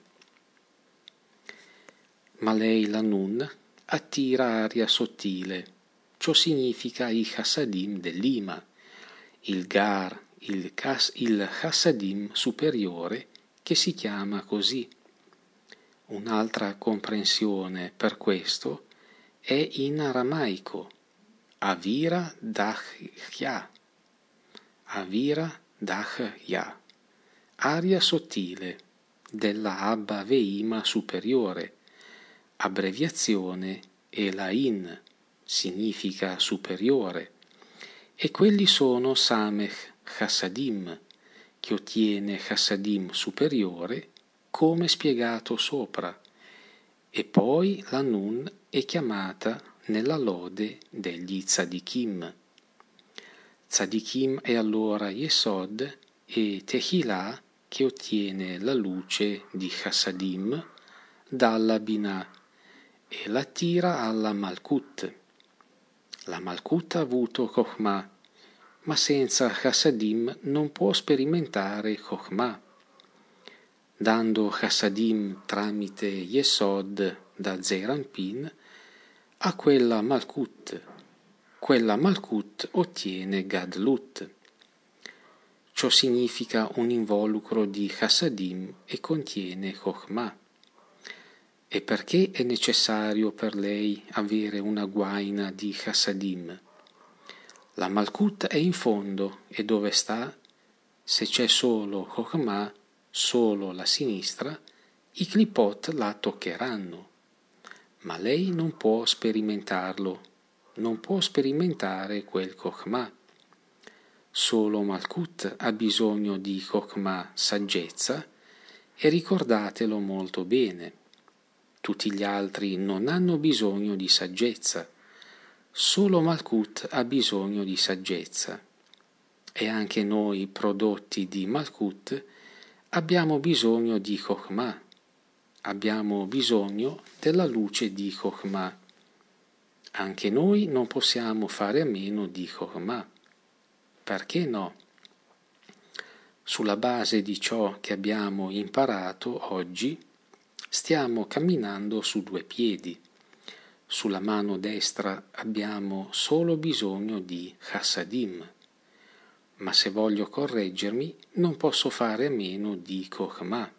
Ma lei, la nun, attira aria sottile, ciò significa i chassadim dell'Ima, il gar, il chassadim superiore che si chiama così. Un'altra comprensione per questo è in aramaico, Avira Dachya, Avira Dachya, aria sottile della Abba Veima superiore, abbreviazione Elain, significa superiore, e quelli sono Samech Chassadim, che ottiene Chassadim superiore, come spiegato sopra, e poi la Nun è chiamata nella lode degli Tzadikim. Tzadikim è allora Yesod e Tehillah che ottiene la luce di Chassadim dalla Binah e la tira alla Malkut. La Malkut ha avuto Chokhmah, ma senza Chassadim non può sperimentare Chokhmah. Dando Chassadim tramite Yesod da Zeirampin a quella Malkut ottiene Gadlut. Ciò significa un involucro di Chassadim e contiene Chokhmah. E perché è necessario per lei avere una guaina di Chassadim? La Malkut è in fondo e dove sta? Se c'è solo Chokhmah, solo la sinistra, i clipot la toccheranno. Ma lei non può sperimentarlo, non può sperimentare quel Chokhmah. Solo Malkut ha bisogno di Chokhmah saggezza e ricordatelo molto bene. Tutti gli altri non hanno bisogno di saggezza, solo Malkut ha bisogno di saggezza. E anche noi, prodotti di Malkut, abbiamo bisogno di Chokhmah, abbiamo bisogno della luce di Chokhmah. Anche noi non possiamo fare a meno di Chokhmah. Perché no? Sulla base di ciò che abbiamo imparato oggi, stiamo camminando su 2 piedi. Sulla mano destra abbiamo solo bisogno di Chassadim, ma se voglio correggermi non posso fare a meno di Chokhmah.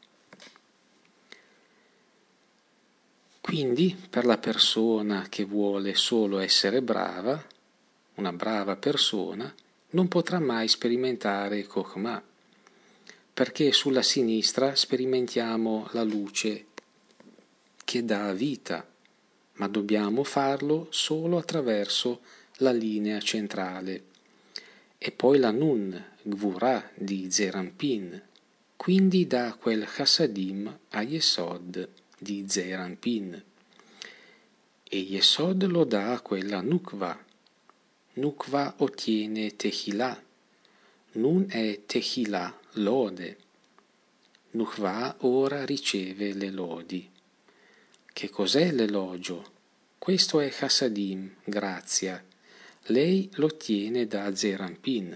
Quindi per la persona che vuole solo essere brava, una brava persona, non potrà mai sperimentare Chokhmah, perché sulla sinistra sperimentiamo la luce che dà vita, ma dobbiamo farlo solo attraverso la linea centrale. E poi la Nun, Gvurah di Zeir Anpin, quindi da quel Chassadim a Yesod di Zeir Anpin. E Yesod lo dà a quella Nukva. Nukva ottiene Tehillah. Nun è Tehillah, lode. Nukva ora riceve le lodi. Che cos'è l'elogio? Questo è Chassadim, grazia. Lei lo ottiene da Zeir Anpin.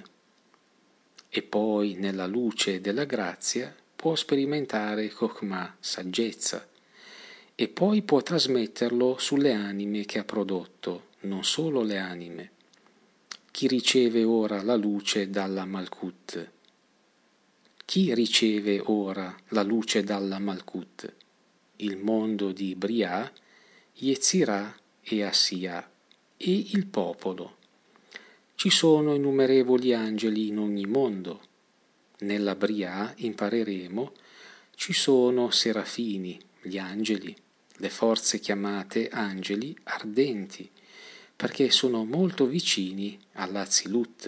E poi, nella luce della grazia, può sperimentare Chokhmah, saggezza, e poi può trasmetterlo sulle anime che ha prodotto, non solo le anime. Chi riceve ora la luce dalla Malkut? Chi riceve ora la luce dalla Malkut? Il mondo di Briah, Yetzirah e Asiyah, e il popolo. Ci sono innumerevoli angeli in ogni mondo. Nella Briah, impareremo, ci sono serafini, gli angeli, le forze chiamate angeli ardenti, perché sono molto vicini all'Azilut.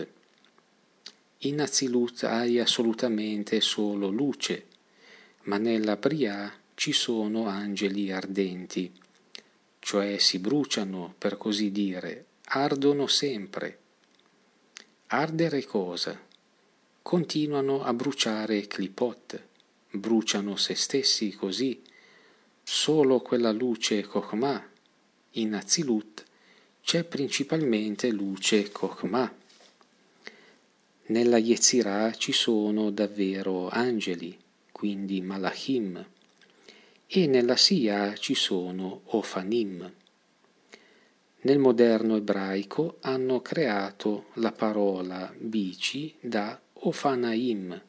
In Azilut hai assolutamente solo luce, ma nella Briah ci sono angeli ardenti, cioè si bruciano, per così dire, ardono sempre. Ardere cosa? Continuano a bruciare clipot, bruciano se stessi così. Solo quella luce Chokhmah. In Azilut c'è principalmente luce Chokhmah. Nella Yetzirah ci sono davvero angeli, quindi Malachim, e nella Siyah ci sono Ofanim. Nel moderno ebraico hanno creato la parola bici da Ofanaim,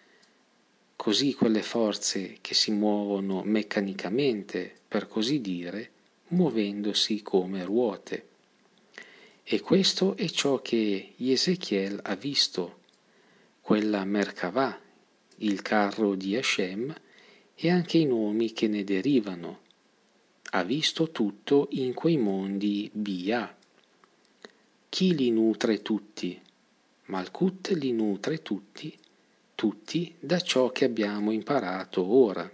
così quelle forze che si muovono meccanicamente, per così dire, muovendosi come ruote. E questo è ciò che Ezechiel ha visto, quella Merkavah, il carro di Hashem, e anche i nomi che ne derivano. Ha visto tutto in quei mondi Bia. Chi li nutre tutti? Malkut li nutre tutti da ciò che abbiamo imparato ora.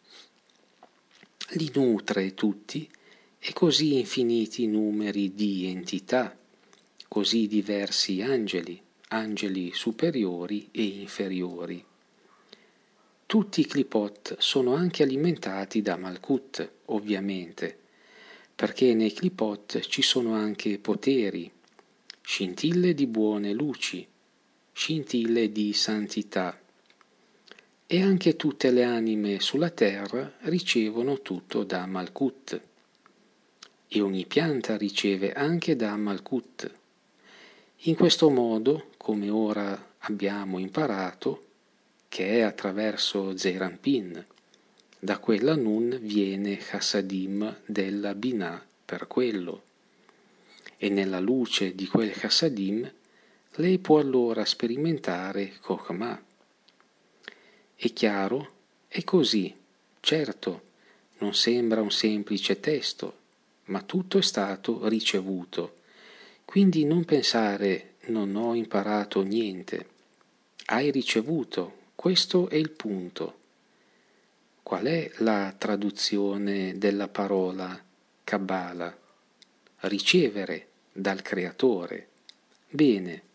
Li nutre tutti e così infiniti numeri di entità, così diversi angeli, angeli superiori e inferiori. Tutti i clipot sono anche alimentati da Malkut, ovviamente, perché nei clipot ci sono anche poteri, scintille di buone luci, scintille di santità, e anche tutte le anime sulla terra ricevono tutto da Malkut, e ogni pianta riceve anche da Malkut. In questo modo, come ora abbiamo imparato, che è attraverso Zeir Anpin, da quella Nun viene Chassadim della Binah per quello, e nella luce di quel Chassadim lei può allora sperimentare Chokhmah. È chiaro? È così, certo, non sembra un semplice testo, ma tutto è stato ricevuto. Quindi non pensare non ho imparato niente. Hai ricevuto, questo è il punto. Qual è la traduzione della parola Kabbalah? Ricevere dal Creatore. Bene,